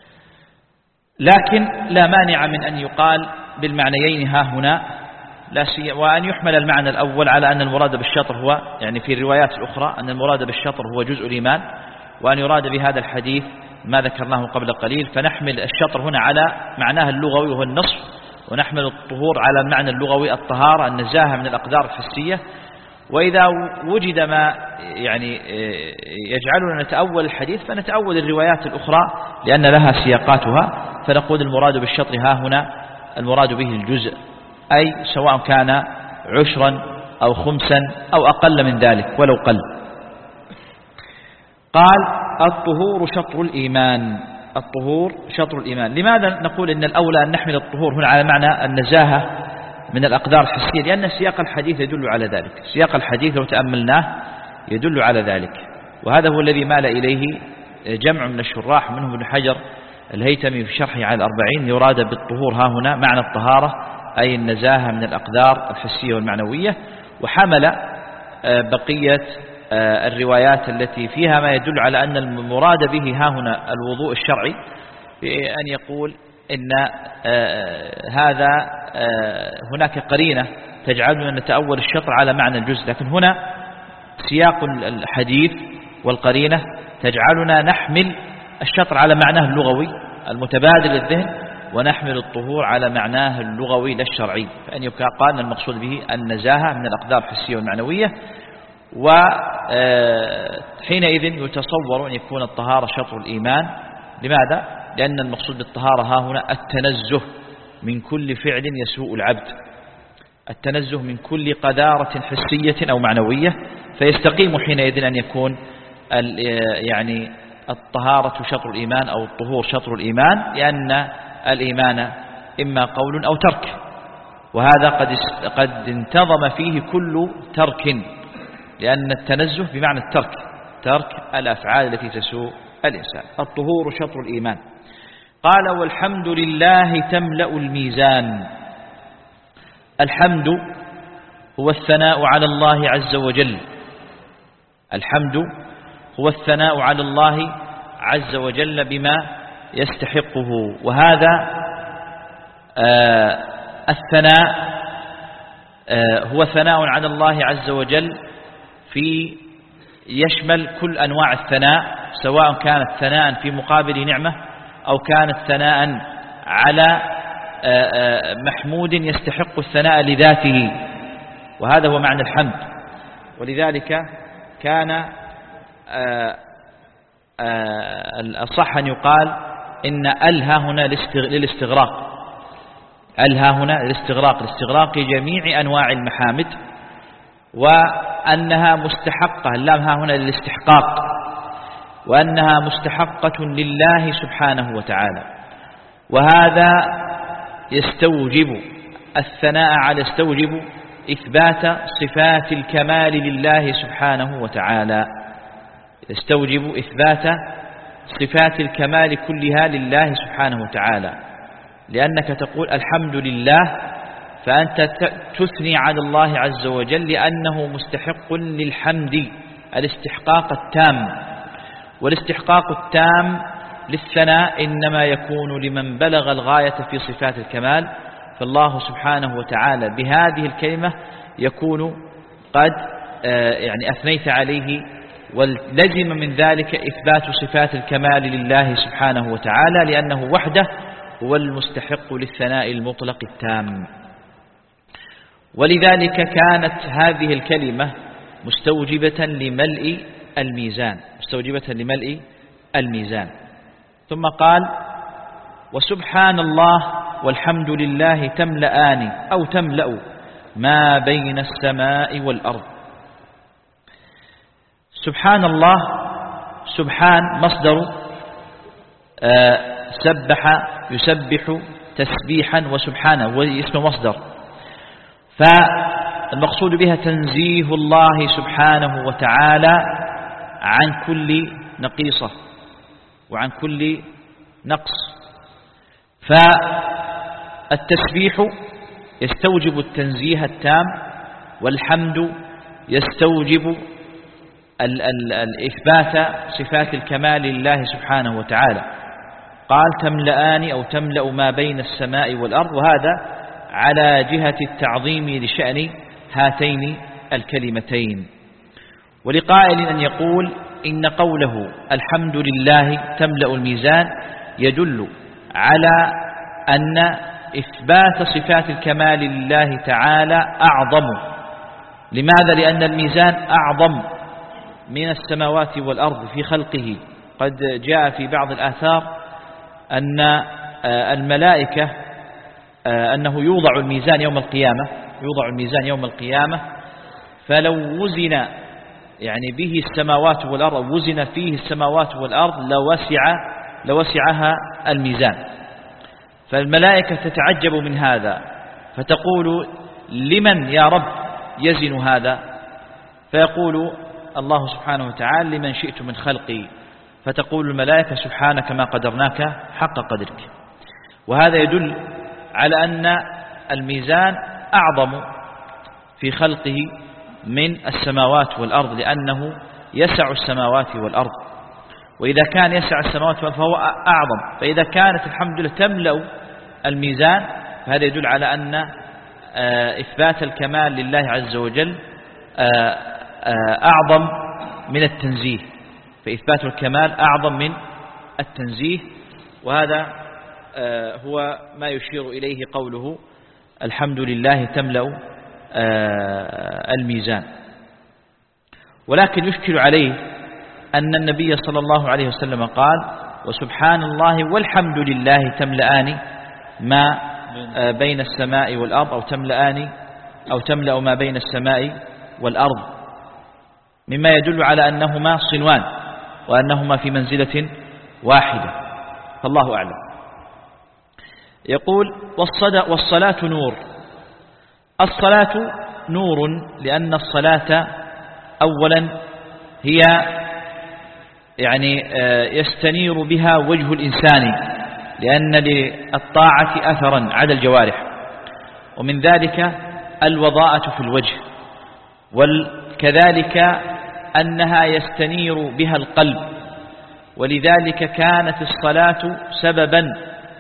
لكن لا مانع من أن يقال بالمعنيين ها هنا، لا سيما وأن يحمل المعنى الأول على أن المراد بالشطر هو يعني في الروايات الأخرى أن المراد بالشطر هو جزء الإيمان، وأن يراد بهذا الحديث ما ذكرناه قبل قليل، فنحمل الشطر هنا على معناه اللغوي وهو النصف، ونحمل الطهور على المعنى اللغوي الطهارة النزاهة من الأقدار الحسية. وإذا وجد ما يعني يجعلنا نتأول الحديث فنتأول الروايات الأخرى لأن لها سياقاتها، فنقول المراد بالشطر ها هنا المراد به الجزء، أي سواء كان 10 أو 5 أو أقل من ذلك ولو قل. قال الطهور شطر الإيمان. الطهور شطر الإيمان. لماذا نقول إن الأولى أن نحمل الطهور هنا على معنى النزاهة من الأقدار الحسية؟ لأن سياق الحديث يدل على ذلك. سياق الحديث لو تأملناه يدل على ذلك، وهذا هو الذي مال إليه جمع من الشراح منهم ابن حجر الهيتمي في شرحه على 40. يراد بالطهور ها هنا معنى الطهارة أي النزاهة من الأقدار الحسية والمعنوية، وحمل بقية الروايات التي فيها ما يدل على أن المراد به ها هنا الوضوء الشرعي، بأن يقول إن هذا هناك قرينة تجعلنا نتأول الشطر على معنى الجزء، لكن هنا سياق الحديث والقرينة تجعلنا نحمل الشطر على معناه اللغوي المتبادل للذهن، ونحمل الطهور على معناه اللغوي لا الشرعي، فأن يقال المقصود به النزاهة من الأقدار الحسية والمعنوية. وحينئذ يتصور أن يكون الطهارة شطر الإيمان. لماذا؟ لأن المقصود بالطهارة ها هنا التنزه من كل فعل يسوء العبد، التنزه من كل قذارة حسية أو معنوية، فيستقيم حينئذ أن يكون يعني الطهارة شطر الإيمان أو الطهور شطر الإيمان، لأن الإيمان إما قول أو ترك، وهذا قد انتظم فيه كل ترك، لأن التنزه بمعنى الترك، ترك الأفعال التي تسوء الإنسان. الطهور شطر الإيمان. قال والحمد لله تملأ الميزان. الحمد هو الثناء على الله عز وجل. الحمد هو الثناء على الله عز وجل بما يستحقه، وهذا الثناء هو ثناء على الله عز وجل في يشمل كل أنواع الثناء، سواء كانت ثناء في مقابل نعمة أو كانت ثناء على محمود يستحق الثناء لذاته، وهذا هو معنى الحمد. ولذلك كان الصح أن يقال إن ألها هنا للاستغراق، ألها هنا لاستغراق جميع أنواع المحامد، وأنها مستحقة، اللام ها هنا للاستحقاق، وأنها مستحقة لله سبحانه وتعالى. وهذا يستوجب الثناء على يستوجب إثبات صفات الكمال لله سبحانه وتعالى، يستوجب إثبات صفات الكمال كلها لله سبحانه وتعالى، لأنك تقول الحمد لله فأنت تثني على الله عز وجل لأنه مستحق للحمد الاستحقاق التام، والاستحقاق التام للثناء إنما يكون لمن بلغ الغاية في صفات الكمال، فالله سبحانه وتعالى بهذه الكلمة يكون قد يعني أثنيت عليه، ولزم من ذلك إثبات صفات الكمال لله سبحانه وتعالى، لأنه وحده هو المستحق للثناء المطلق التام. ولذلك كانت هذه الكلمة مستوجبة لملء الميزان. ثم قال وسبحان الله والحمد لله تملأان أو تملأ ما بين السماء والأرض. سبحان الله، سبحان مصدر سبح يسبح تسبيحا، وسبحانه واسم مصدر، فالمقصود بها تنزيه الله سبحانه وتعالى عن كل نقيصة وعن كل نقص. فالتسبيح يستوجب التنزيه التام، والحمد يستوجب الإثبات صفات الكمال لله سبحانه وتعالى. قال تملأان أو تملأ ما بين السماء والأرض، وهذا على جهة التعظيم لشأن هاتين الكلمتين. ولقائل أن يقول إن قوله الحمد لله تملأ الميزان يدل على أن إثبات صفات الكمال لله تعالى أعظم. لماذا؟ لأن الميزان أعظم من السماوات والأرض في خلقه. قد جاء في بعض الآثار أن الملائكة أنه يوضع الميزان يوم القيامة فلو وزن يعني به السماوات والأرض، وزن فيه السماوات والأرض لوسعها الميزان. فالملائكة تتعجب من هذا فتقول لمن يا رب يزن هذا؟ فيقول الله سبحانه وتعالى لمن شئت من خلقي. فتقول الملائكة سبحانك ما قدرناك حق قدرك. وهذا يدل على أن الميزان أعظم في خلقه من السماوات والأرض، لأنه يسع السماوات والأرض، وإذا كان يسع السماوات والأرض فهو أعظم. فإذا كانت الحمد لله تملأ الميزان فهذا يدل على أن إثبات الكمال لله عز وجل أعظم من التنزيه. فإثبات الكمال أعظم من التنزيه، وهذا هو ما يشير إليه قوله الحمد لله تملأ الميزان. ولكن يشكل عليه أن النبي صلى الله عليه وسلم قال وسبحان الله والحمد لله تملأان ما بين السماء والأرض، أو تملأ ما بين السماء والأرض، مما يدل على أنهما صنوان وأنهما في منزلة واحدة، فالله أعلم. يقول والصلاة نور. الصلاة نور لأن الصلاة أولا هي يعني يستنير بها وجه الإنسان، لأن للطاعة أثرا على الجوارح، ومن ذلك الوضاءة في الوجه، وكذلك أنها يستنير بها القلب، ولذلك كانت الصلاة سببا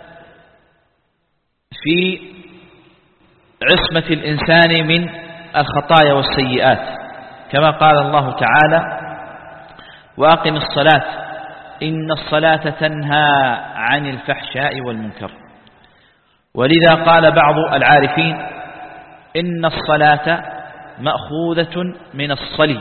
في عصمة الإنسان من الخطايا والسيئات، كما قال الله تعالى وأقم الصلاة إن الصلاة تنهى عن الفحشاء والمنكر. ولذا قال بعض العارفين إن الصلاة مأخوذة من الصلي،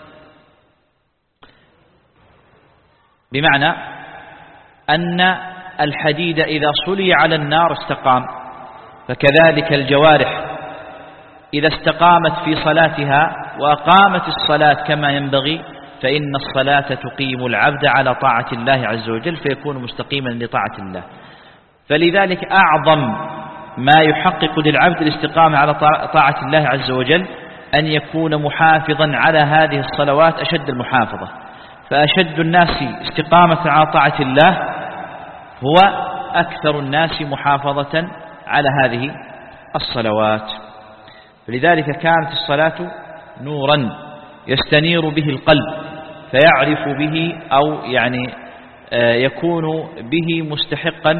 بمعنى أن الحديد إذا صلي على النار استقام، فكذلك الجوارح إذا استقامت في صلاتها وأقامت الصلاة كما ينبغي فإن الصلاة تقيم العبد على طاعة الله عز وجل، فيكون مستقيما لطاعة الله. فلذلك أعظم ما يحقق للعبد الاستقامة على طاعة الله عز وجل أن يكون محافظا على هذه الصلوات أشد المحافظة. فأشد الناس استقامة على طاعة الله هو أكثر الناس محافظة على هذه الصلوات. فلذلك كانت الصلاة نورا يستنير به القلب، فيعرف به أو يعني يكون به مستحقا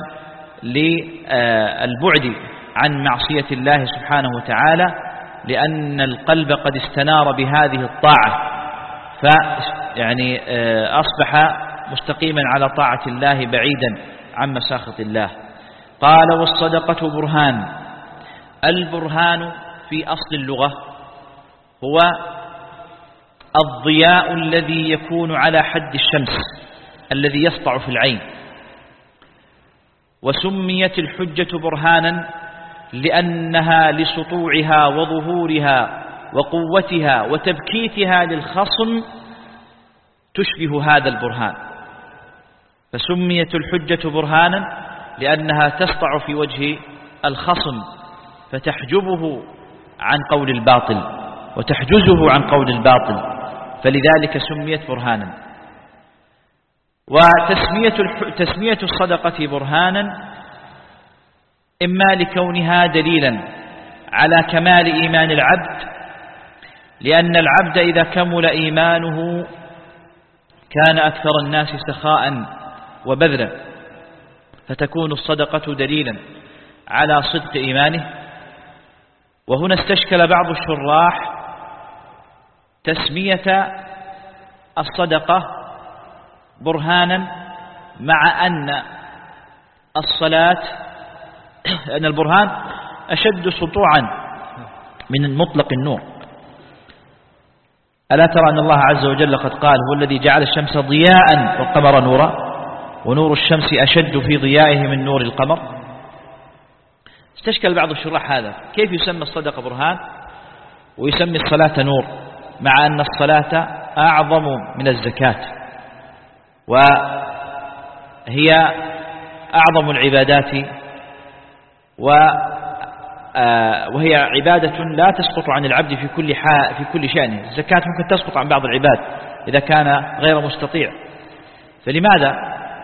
للبعد عن معصية الله سبحانه وتعالى، لأن القلب قد استنار بهذه الطاعة، فيعني أصبح مستقيما على طاعة الله بعيدا عن مساخط الله. قال والصدقة برهان. البرهان في أصل اللغة هو الضياء الذي يكون على حد الشمس الذي يسطع في العين. وسميت الحجة برهانا لأنها لسطوعها وظهورها وقوتها وتبكيتها للخصم تشبه هذا البرهان، فسميت الحجة برهانا لأنها تسطع في وجه الخصم فتحجبه عن قول الباطل وتحجزه عن قول الباطل، فلذلك سميت برهانا. وتسمية الصدقة برهانا إما لكونها دليلا على كمال إيمان العبد، لأن العبد إذا كمل إيمانه كان أكثر الناس سخاء وبذلا، فتكون الصدقة دليلا على صدق إيمانه. وهنا استشكل بعض الشراح تسمية الصدقة برهانا مع أن الصلاة أن البرهان أشد سطوعا من مطلق النور. ألا ترى أن الله عز وجل قد قال هو الذي جعل الشمس ضياء والقمر نورا ونور الشمس أشد في ضيائه من نور القمر. استشكل بعض الشراح هذا، كيف يسمى الصدقة برهان ويسمي الصلاة نور مع أن الصلاة أعظم من الزكاة وهي أعظم العبادات وهي عبادة لا تسقط عن العبد في كل شأنه. الزكاة ممكن تسقط عن بعض العباد إذا كان غير مستطيع. فلماذا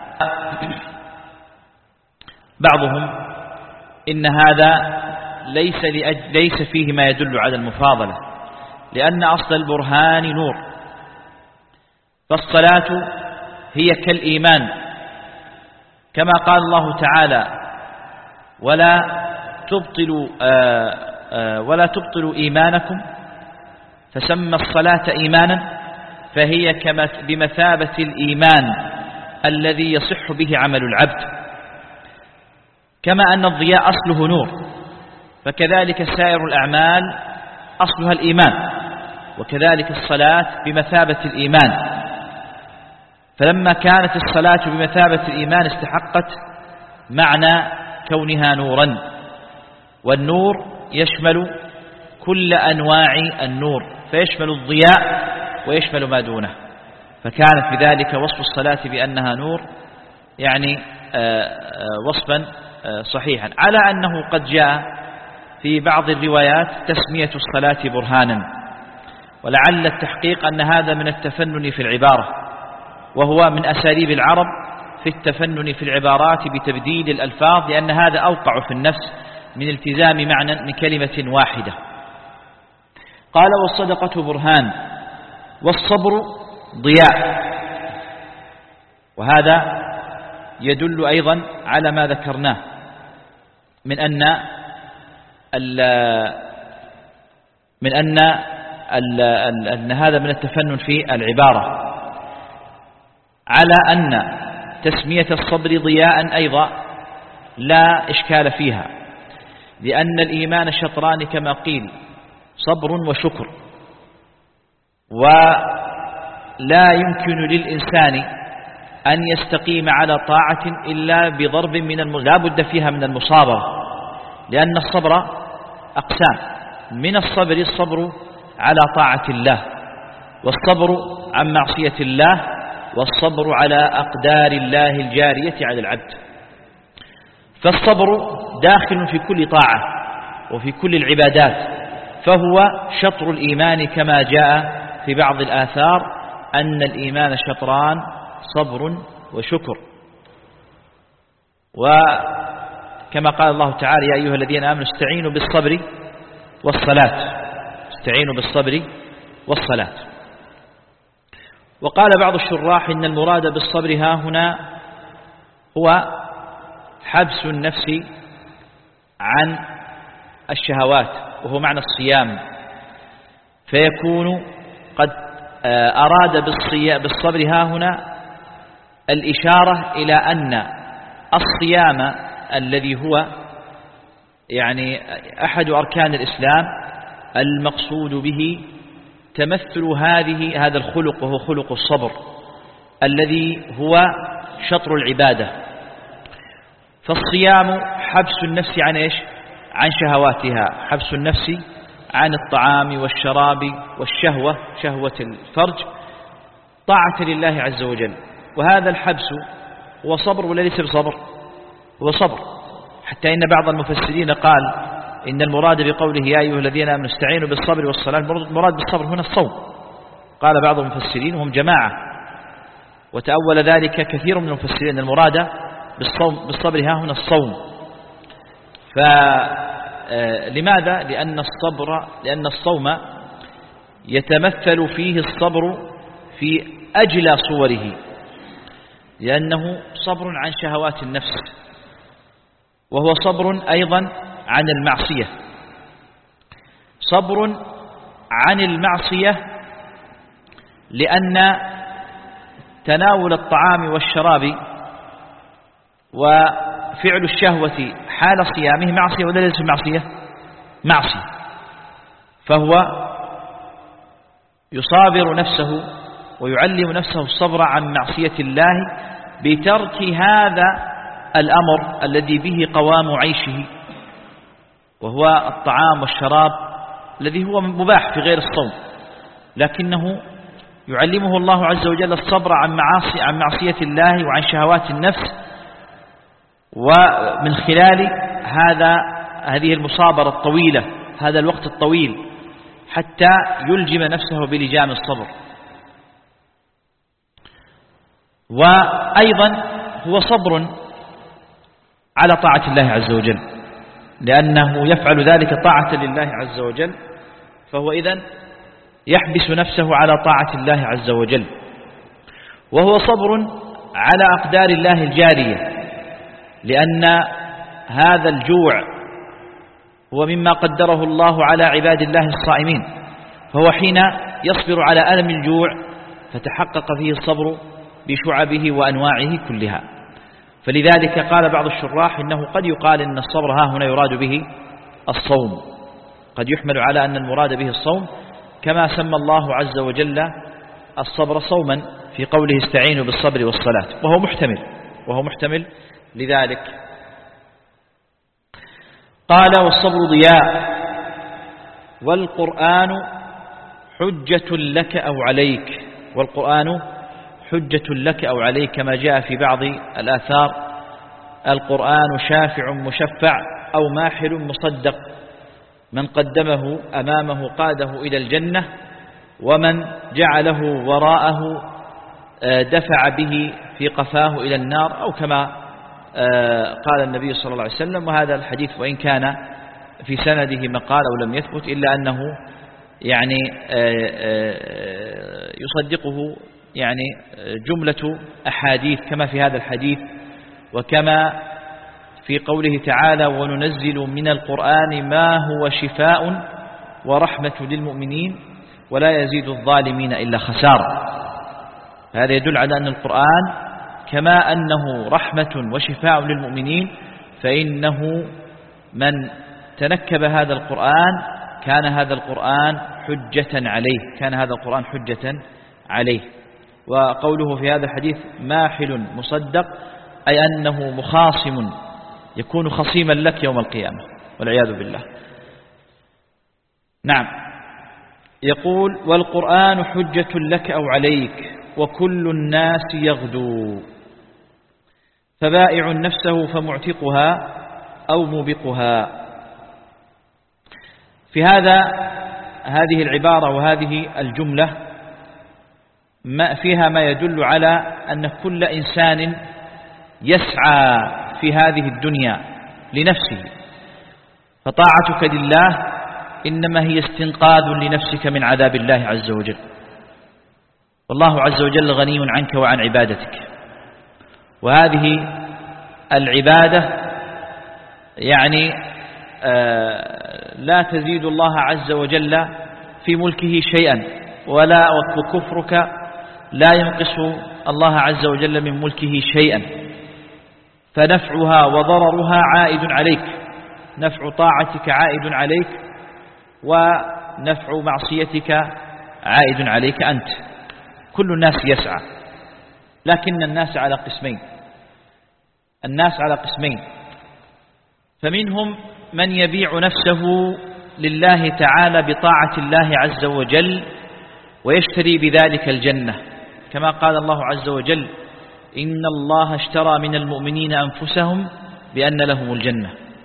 بعضهم إن هذا ليس فيه ما يدل على المفاضلة، لأن أصل البرهان نور، فالصلاة هي كالإيمان كما قال الله تعالى ولا تبطلوا إيمانكم، فسمى الصلاة إيمانا، فهي بمثابة الإيمان الذي يصح به عمل العبد. كما أن الضياء أصله نور، فكذلك سائر الأعمال أصلها الإيمان، وكذلك الصلاة بمثابة الإيمان. فلما كانت الصلاة بمثابة الإيمان استحقت معنى كونها نورا، والنور يشمل كل أنواع النور، فيشمل الضياء ويشمل ما دونه، فكانت بذلك وصف الصلاة بأنها نور يعني وصفا صحيحا، على أنه قد جاء في بعض الروايات تسمية الصلاة برهانا، ولعل التحقيق أن هذا من التفنن في العبارة، وهو من أساليب العرب في التفنن في العبارات بتبديل الألفاظ، لأن هذا أوقع في النفس من التزام معنى من كلمة واحدة. قال والصدقة برهان والصبر ضياء، وهذا يدل أيضا على ما ذكرناه من أن هذا من التفنن في العبارة، على أن تسمية الصبر ضياء أيضا لا إشكال فيها، لأن الإيمان شطران كما قيل، صبر وشكر، ولا يمكن للإنسان أن يستقيم على طاعة إلا بضرب لا بد فيها من المصابرة، لأن الصبر أقسام، من الصبر على طاعة الله، والصبر عن معصية الله، والصبر على أقدار الله الجارية على العبد. فالصبر داخل في كل طاعة وفي كل العبادات، فهو شطر الإيمان كما جاء في بعض الآثار أن الإيمان شطران، صبر وشكر. وكما قال الله تعالى يا أيها الذين آمنوا استعينوا بالصبر والصلاة، استعينوا بالصبر والصلاة. وقال بعض الشراح إن المراد بالصبر ها هنا هو حبس النفس عن الشهوات، وهو معنى الصيام، فيكون قد أراد بالصبر ها هنا الإشارة إلى أن الصيام الذي هو يعني أحد أركان الإسلام المقصود به تمثل هذا الخلق، وهو خلق الصبر الذي هو شطر العبادة. فالصيام حبس النفس عن إيش؟ عن شهواتها، حبس النفس عن الطعام والشراب والشهوة، شهوة الفرج، طاعة لله عز وجل. وهذا الحبس هو صبر ولا ليس بصبر؟ هو صبر، حتى إن بعض المفسرين قال إن المراد بقوله يا أيها الذين آمنوا استعينوا بالصبر والصلاة، المراد بالصبر هنا الصوم. قال بعض المفسرين وهم جماعة، وتأول ذلك كثير من المفسرين، المراد بالصبر ها هنا الصوم. فلماذا؟ لأن الصوم يتمثل فيه الصبر في أجلى صوره، لأنه صبر عن شهوات النفس، وهو صبر أيضا عن المعصية. صبر عن المعصية لأن تناول الطعام والشراب وفعل الشهوة حال صيامه معصية ولا ليس معصية؟ معصية. فهو يصابر نفسه ويعلم نفسه الصبر عن معصية الله بترك هذا الأمر الذي به قوام عيشه، وهو الطعام والشراب الذي هو مباح في غير الصوم، لكنه يعلمه الله عز وجل الصبر عن معصية الله وعن شهوات النفس، ومن خلال هذه المصابرة الطويلة، هذا الوقت الطويل، حتى يلجم نفسه بلجام الصبر. وأيضا هو صبر على طاعة الله عز وجل، لأنه يفعل ذلك طاعة لله عز وجل، فهو إذن يحبس نفسه على طاعة الله عز وجل. وهو صبر على أقدار الله الجارية، لأن هذا الجوع هو مما قدره الله على عباد الله الصائمين، فهو حين يصبر على ألم الجوع فتحقق فيه الصبر بشعبه وأنواعه كلها. فلذلك قال بعض الشراح إنه قد يقال إن الصبر ها هنا يراد به الصوم، قد يحمل على أن المراد به الصوم، كما سمى الله عز وجل الصبر صوما في قوله استعينوا بالصبر والصلاة، وهو محتمل لذلك. قال والصبر ضياء والقرآن حجة لك أو عليك، والقرآن حجة لك أو عليك، كما جاء في بعض الآثار: القرآن شافع مشفع أو ماحل مصدق، من قدمه أمامه قاده إلى الجنة، ومن جعله وراءه دفع به في قفاه إلى النار، أو كما قال النبي صلى الله عليه وسلم. وهذا الحديث وإن كان في سنده مقال أو لم يثبت، إلا أنه يعني يصدقه يعني جملة أحاديث، كما في هذا الحديث، وكما في قوله تعالى: وننزل من القرآن ما هو شفاء ورحمة للمؤمنين ولا يزيد الظالمين إلا خسارة. هذا يدل على أن القرآن كما أنه رحمة وشفاء للمؤمنين، فإنه من تنكب هذا القرآن كان هذا القرآن حجة عليه، وقوله في هذا الحديث ماحل مصدق، أي أنه مخاصم، يكون خصيما لك يوم القيامة والعياذ بالله. نعم. يقول: والقرآن حجة لك أو عليك وكل الناس يغدو، فبائع نفسه فمعتقها أو موبقها. في هذه العبارة وهذه الجملة فيها ما يدل على أن كل إنسان يسعى في هذه الدنيا لنفسه، فطاعتك لله إنما هي استنقاذ لنفسك من عذاب الله عز وجل، والله عز وجل غني عنك وعن عبادتك. وهذه العبادة يعني لا تزيد الله عز وجل في ملكه شيئا، وكفرك لا ينقص الله عز وجل من ملكه شيئا، فنفعها وضررها عائد عليك، نفع طاعتك عائد عليك، ونفع معصيتك عائد عليك أنت. كل الناس يسعى، لكن الناس على قسمين، فمنهم من يبيع نفسه لله تعالى بطاعة الله عز وجل ويشتري بذلك الجنة، كما قال الله عز وجل: إن الله اشترى من المؤمنين أنفسهم بأن لهم الجنة.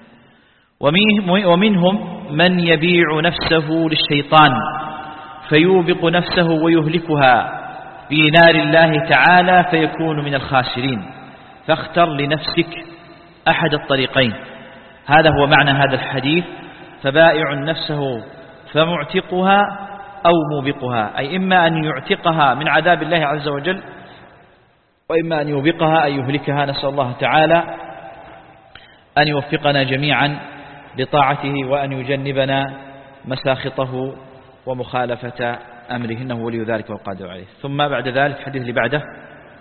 ومنهم من يبيع نفسه للشيطان فيوبق نفسه ويهلكها في نار الله تعالى فيكون من الخاسرين. فاختر لنفسك أحد الطريقين. هذا هو معنى هذا الحديث: فبائع نفسه فمعتقها أو موبقها، أي إما أن يعتقها من عذاب الله عز وجل، وإما أن يوبقها أي يهلكها. نسأل الله تعالى أن يوفقنا جميعا لطاعته وأن يجنبنا مساخطه ومخالفة أمره، إنه ولي ذلك والقادر عليه. ثم بعد ذلك الحديث اللي بعده: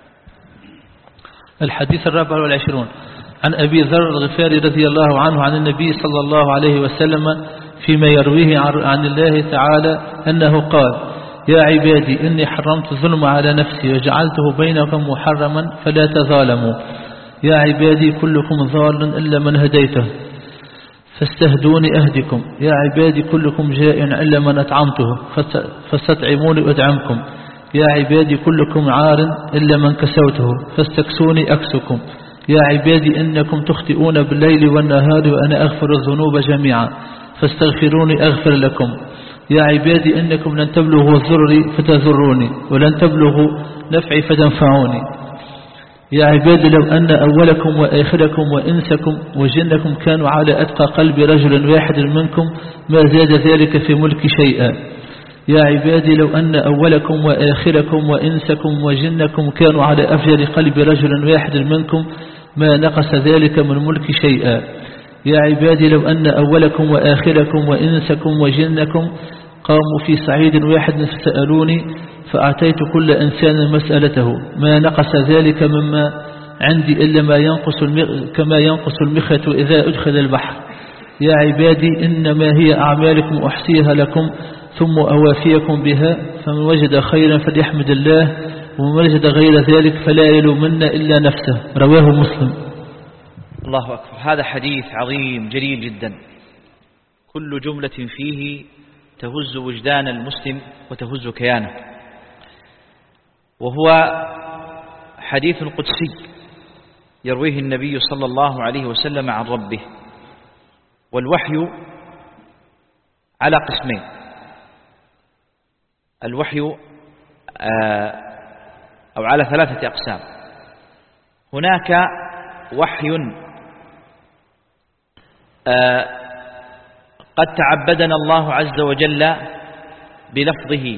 الحديث 24 عن أبي ذر الغفاري رضي الله عنه عن النبي صلى الله عليه وسلم فيما يرويه عن الله تعالى أنه قال: يا عبادي إني حرمت الظلم على نفسي وجعلته بينكم محرما فلا تظالموا. يا عبادي كلكم ضال إلا من هديته فاستهدوني أهدكم. يا عبادي كلكم جائع إلا من أطعمته فاستطعموني أطعمكم. يا عبادي كلكم عار إلا من كسوته فاستكسوني أكسكم. يا عبادي إنكم تخطئون بالليل والنهار وأنا أغفر الذنوب جميعا فاستغفروني أغفر لكم. يا عبادي إنكم لن تبلغوا ضري فتضروني ولن تبلغوا نفعي فتنفعوني. يا عبادي لو أن أولكم وآخركم وإنسكم وجنكم كانوا على أتقى قلب رجل واحد منكم ما زاد ذلك في ملك شيئا. يا عبادي لو أن أولكم وآخركم وإنسكم وجنكم كانوا على أفجر قلب رجل واحد منكم ما نقص ذلك من ملك شيئا. يا عبادي لو أن أولكم وآخركم وإنسكم وجنكم قاموا في صعيد واحد فسألوني فأعطيت كل إنسان مسألته ما نقص ذلك مما عندي إلا ما ينقص كما ينقص المخيط إذا أدخل البحر. يا عبادي إنما هي أعمالكم أحصيها لكم ثم أوافيكم بها فمن وجد خيرا فليحمد الله ومن وجد غير ذلك فلا يلومن إلا نفسه. رواه مسلم. الله أكبر. هذا حديث عظيم جليل جدا، كل جملة فيه تهز وجدان المسلم وتهز كيانه، وهو حديث قدسي يرويه النبي صلى الله عليه وسلم عن ربه. والوحي على قسمين: الوحي أو على 3 أقسام. هناك وحي قد تعبدنا الله عز وجل بلفظه،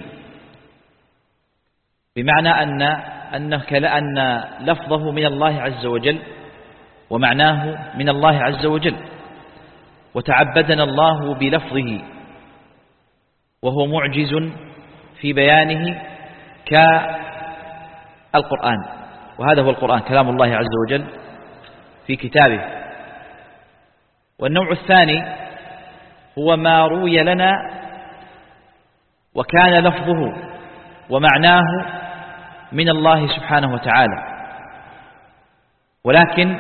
بمعنى أن لفظه من الله عز وجل ومعناه من الله عز وجل، وتعبدنا الله بلفظه وهو معجز في بيانه كالقرآن، وهذا هو القرآن كلام الله عز وجل في كتابه. والنوع الثاني هو ما روي لنا وكان لفظه ومعناه من الله سبحانه وتعالى، ولكن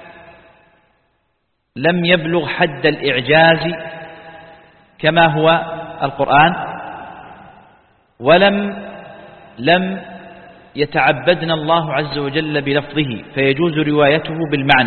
لم يبلغ حد الإعجاز كما هو القرآن، ولم يتعبدنا الله عز وجل بلفظه، فيجوز روايته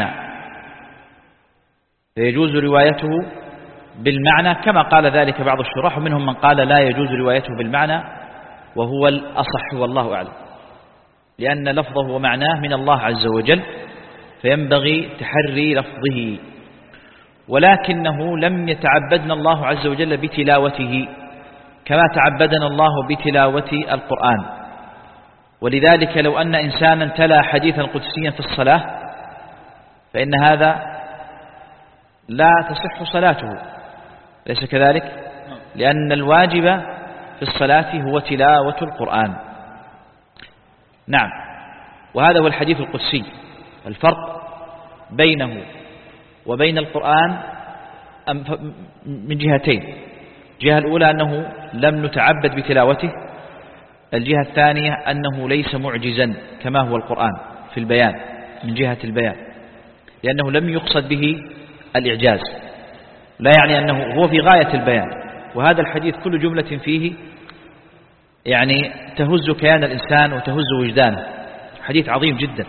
بالمعنى كما قال ذلك بعض الشراح، ومنهم من قال لا يجوز روايته بالمعنى، وهو الأصح والله أعلم، لأن لفظه ومعناه من الله عز وجل فينبغي تحري لفظه، ولكنه لم يتعبدنا الله عز وجل بتلاوته كما تعبدنا الله بتلاوة القرآن. ولذلك لو أن إنسانا تلا حديثا قدسيا في الصلاة فإن هذا لا تصح صلاته، ليس كذلك؟ لأن الواجب في الصلاة هو تلاوة القرآن. نعم، وهذا هو الحديث القدسي. الفرق بينه وبين القرآن من جهتين: الجهة الأولى أنه لم نتعبد بتلاوته، الجهة الثانية أنه ليس معجزا كما هو القرآن في البيان من جهة البيان، لأنه لم يقصد به الإعجاز، لا يعني أنه هو في غاية البيان. وهذا الحديث كل جملة فيه يعني تهز كيان الإنسان وتهز وجدانه، حديث عظيم جدا.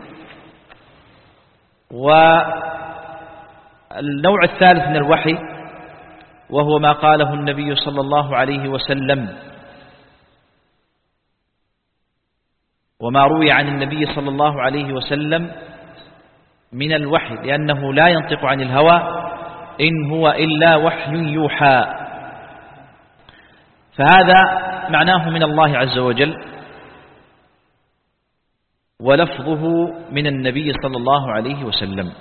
والنوع الثالث من الوحي وهو ما قاله النبي صلى الله عليه وسلم وما روي عن النبي صلى الله عليه وسلم من الوحي، لأنه لا ينطق عن الهوى إن هو إلا وحي يوحى، فهذا معناه من الله عز وجل ولفظه من النبي صلى الله عليه وسلم.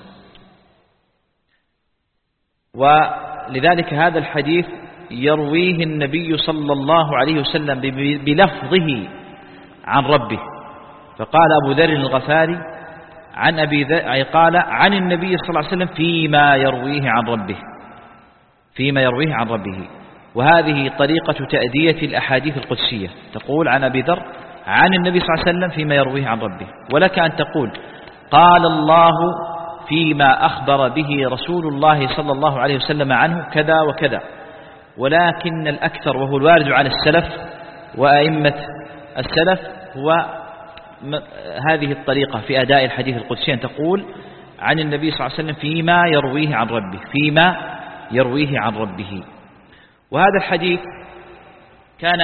ولذلك هذا الحديث يرويه النبي صلى الله عليه وسلم بلفظه عن ربه، فقال أبو ذر الغفاري عن أبي ذر قال عن النبي صلى الله عليه وسلم فيما يرويه عن ربه، فيما يرويه عن ربه. وهذه طريقة تأدية الأحاديث القدسية، تقول عن أبي ذر عن النبي صلى الله عليه وسلم فيما يرويه عن ربه. ولك أن تقول قال الله فيما أخبر به رسول الله صلى الله عليه وسلم عنه كذا وكذا. ولكن الأكثر وهو الوارد على السلف وأئمة السلف هو هذه الطريقة في أداء الحديث القدسي، أن تقول عن النبي صلى الله عليه وسلم فيما يرويه عن ربه، فيما يرويه عن ربه. وهذا الحديث كان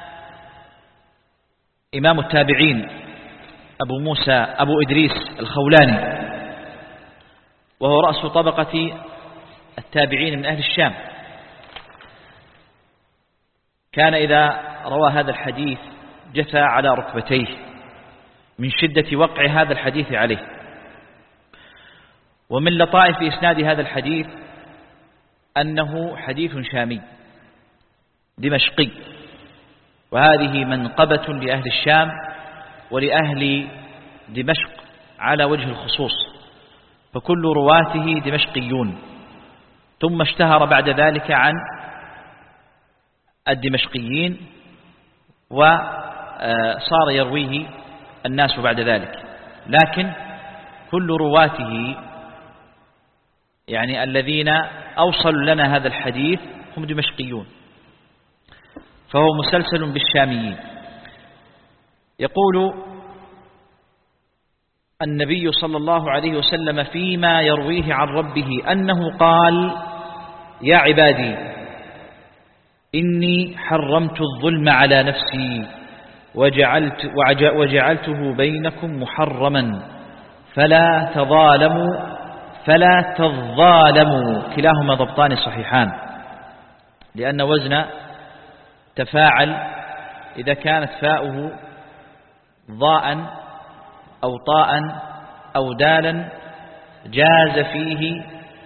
إمام التابعين أبو إدريس الخولاني، وهو رأس طبقة التابعين من أهل الشام، كان إذا روى هذا الحديث جثى على ركبتيه من شدة وقع هذا الحديث عليه. ومن لطائف إسناد هذا الحديث أنه حديث شامي دمشقي، وهذه منقبة لأهل الشام ولأهل دمشق على وجه الخصوص، فكل رواته دمشقيون، ثم اشتهر بعد ذلك عن الدمشقيين وصار يرويه الناس بعد ذلك. لكن كل رواته يعني الذين أوصلوا لنا هذا الحديث هم دمشقيون، فهو مسلسل بالشاميين. يقول النبي صلى الله عليه وسلم فيما يرويه عن ربه أنه قال يا عبادي إني حرمت الظلم على نفسي وجعلته بينكم محرما فلا تظالموا. كلاهما ضبطان صحيحان، لأن وزن تفاعل إذا كانت فاؤه ضاء أو طاء أو دالا جاز فيه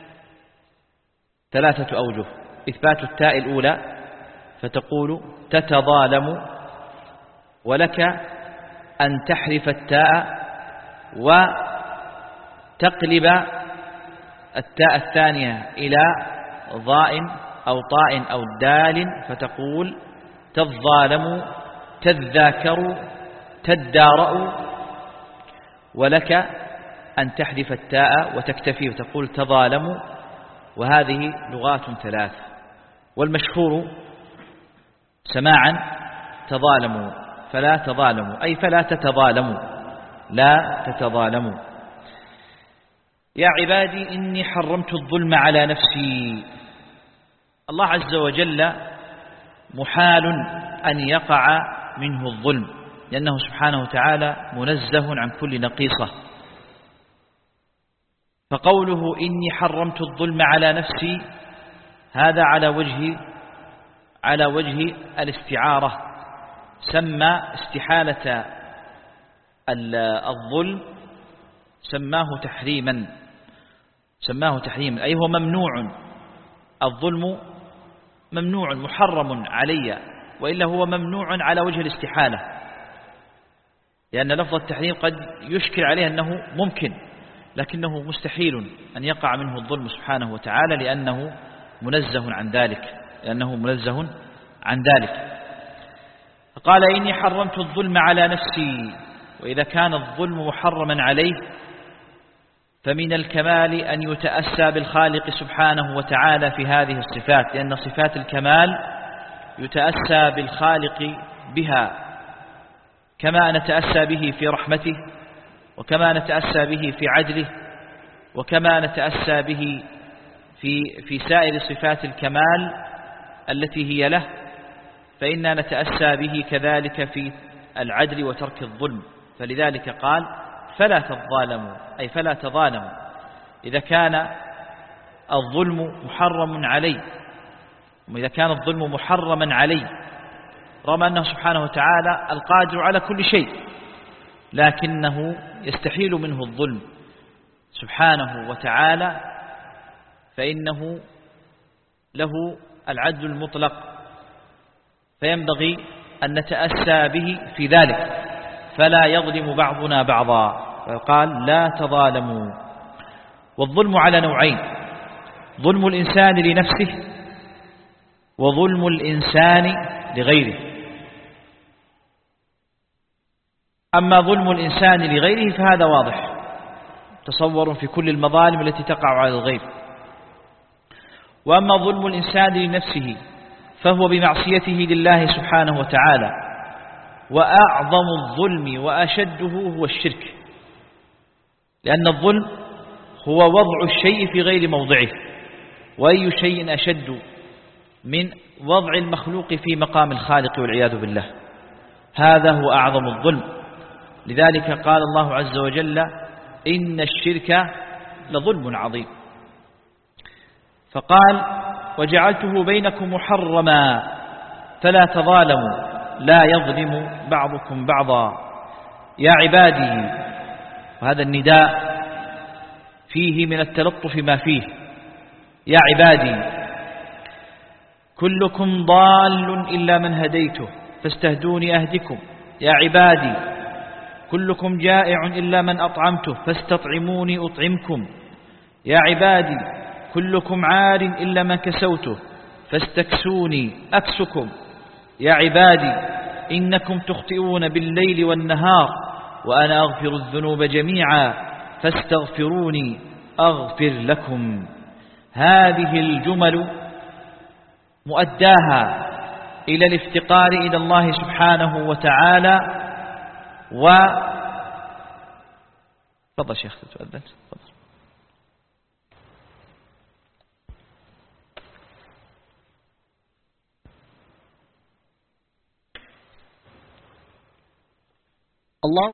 3 أوجه: إثبات التاء الأولى فتقول تتظالم، ولك أن تحرف التاء وتقلب التاء الثانية إلى ضاء أو طاء أو دال فتقول تظالم، تذاكر، تدارأ. ولك أن تحذف التاء وتكتفي وتقول تظالم. وهذه لغات 3، والمشهور سماعا تظالموا فلا تظالموا، أي فلا تتظالموا، لا تتظالموا. يا عبادي إني حرمت الظلم على نفسي. الله عز وجل محال أن يقع منه الظلم، لأنه سبحانه وتعالى منزه عن كل نقيصة. فقوله إني حرمت الظلم على نفسي هذا على وجه الاستعارة، سمى استحالة الظلم سماه تحريما، أي هو ممنوع، الظلم ممنوع محرم علي، وإلا هو ممنوع على وجه الاستحالة، لأن لفظ التحريم قد يشكل عليه أنه ممكن، لكنه مستحيل أن يقع منه الظلم سبحانه وتعالى، لأنه منزه عن ذلك. فقال إني حرمت الظلم على نفسي. وإذا كان الظلم محرما عليه فمن الكمال أن يتأسى بالخالق سبحانه وتعالى في هذه الصفات، لأن صفات الكمال يتأسى بالخالق بها، كما نتأسى به في رحمته، وكما نتأسى به في عدله، وكما نتأسى به في سائر صفات الكمال التي هي له، فإننا نتأسى به كذلك في العدل وترك الظلم. فلذلك قال فلا تظالموا، أي فلا تظالموا. إذا كان الظلم محرم علي، وإذا كان الظلم محرما علي، رغم أنه سبحانه وتعالى القادر على كل شيء، لكنه يستحيل منه الظلم سبحانه وتعالى، فإنه له العدل المطلق، فينبغي أن نتأسى به في ذلك، فلا يظلم بعضنا بعضا. فقال لا تظالموا. والظلم على نوعين: ظلم الإنسان لنفسه وظلم الإنسان لغيره. أما ظلم الإنسان لغيره فهذا واضح، تصور في كل المظالم التي تقع على الغير. وأما ظلم الإنسان لنفسه فهو بمعصيته لله سبحانه وتعالى، وأعظم الظلم وأشده هو الشرك، لأن الظلم هو وضع الشيء في غير موضعه، وأي شيء أشد من وضع المخلوق في مقام الخالق والعياذ بالله، هذا هو أعظم الظلم. لذلك قال الله عز وجل إن الشرك لظلم عظيم. فقال وجعلته بينكم محرما فلا تظالموا لا يظلم بعضكم بعضا يا عبادي. وهذا النداء فيه من التلطف ما فيه. يا عبادي كلكم ضال إلا من هديته فاستهدوني أهدكم. يا عبادي كلكم جائع إلا من أطعمته فاستطعموني أطعمكم. يا عبادي كلكم عار إلا من كسوته فاستكسوني أكسكم. يا عبادي إنكم تخطئون بالليل والنهار وأنا أغفر الذنوب جميعا فاستغفروني أغفر لكم. هذه الجمل مؤداها إلى الافتقار إلى الله سبحانه وتعالى. تفضل شيخ تؤذن. تفضل. الله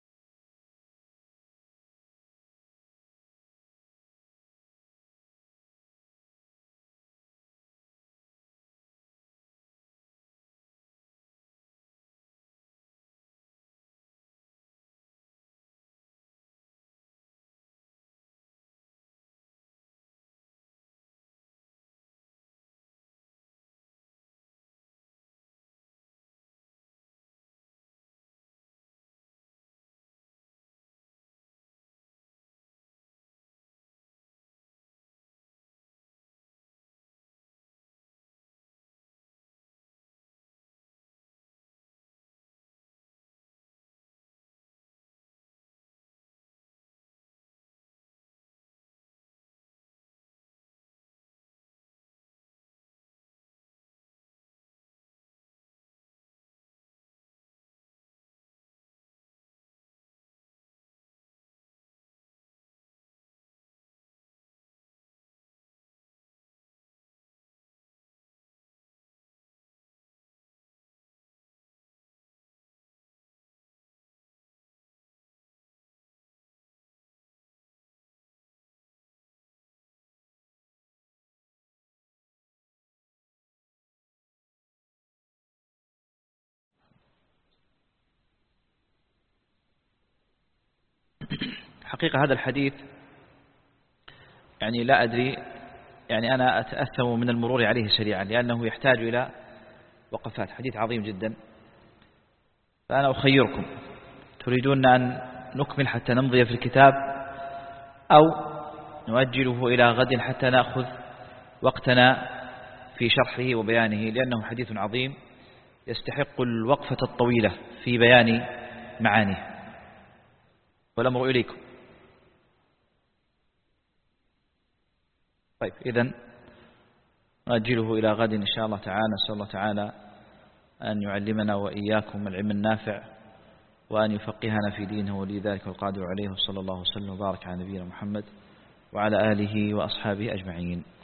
حقيقة هذا الحديث يعني لا أدري، يعني أنا أتأثم من المرور عليه سريعا لأنه يحتاج إلى وقفات. حديث عظيم جدا. فأنا أخيركم، تريدون أن نكمل حتى نمضي في الكتاب أو نؤجله إلى غد حتى نأخذ وقتنا في شرحه وبيانه، لأنه حديث عظيم يستحق الوقفة الطويلة في بيان معانيه. والأمر إليكم. طيب إذن نؤجله إلى غد إن شاء الله تعالى. نسأل الله تعالى أن يعلمنا وإياكم العلم النافع وأن يفقهنا في دينه، ولي ذلك والقادر عليه. وصلى الله وسلم وبارك على نبينا محمد وعلى آله وأصحابه أجمعين.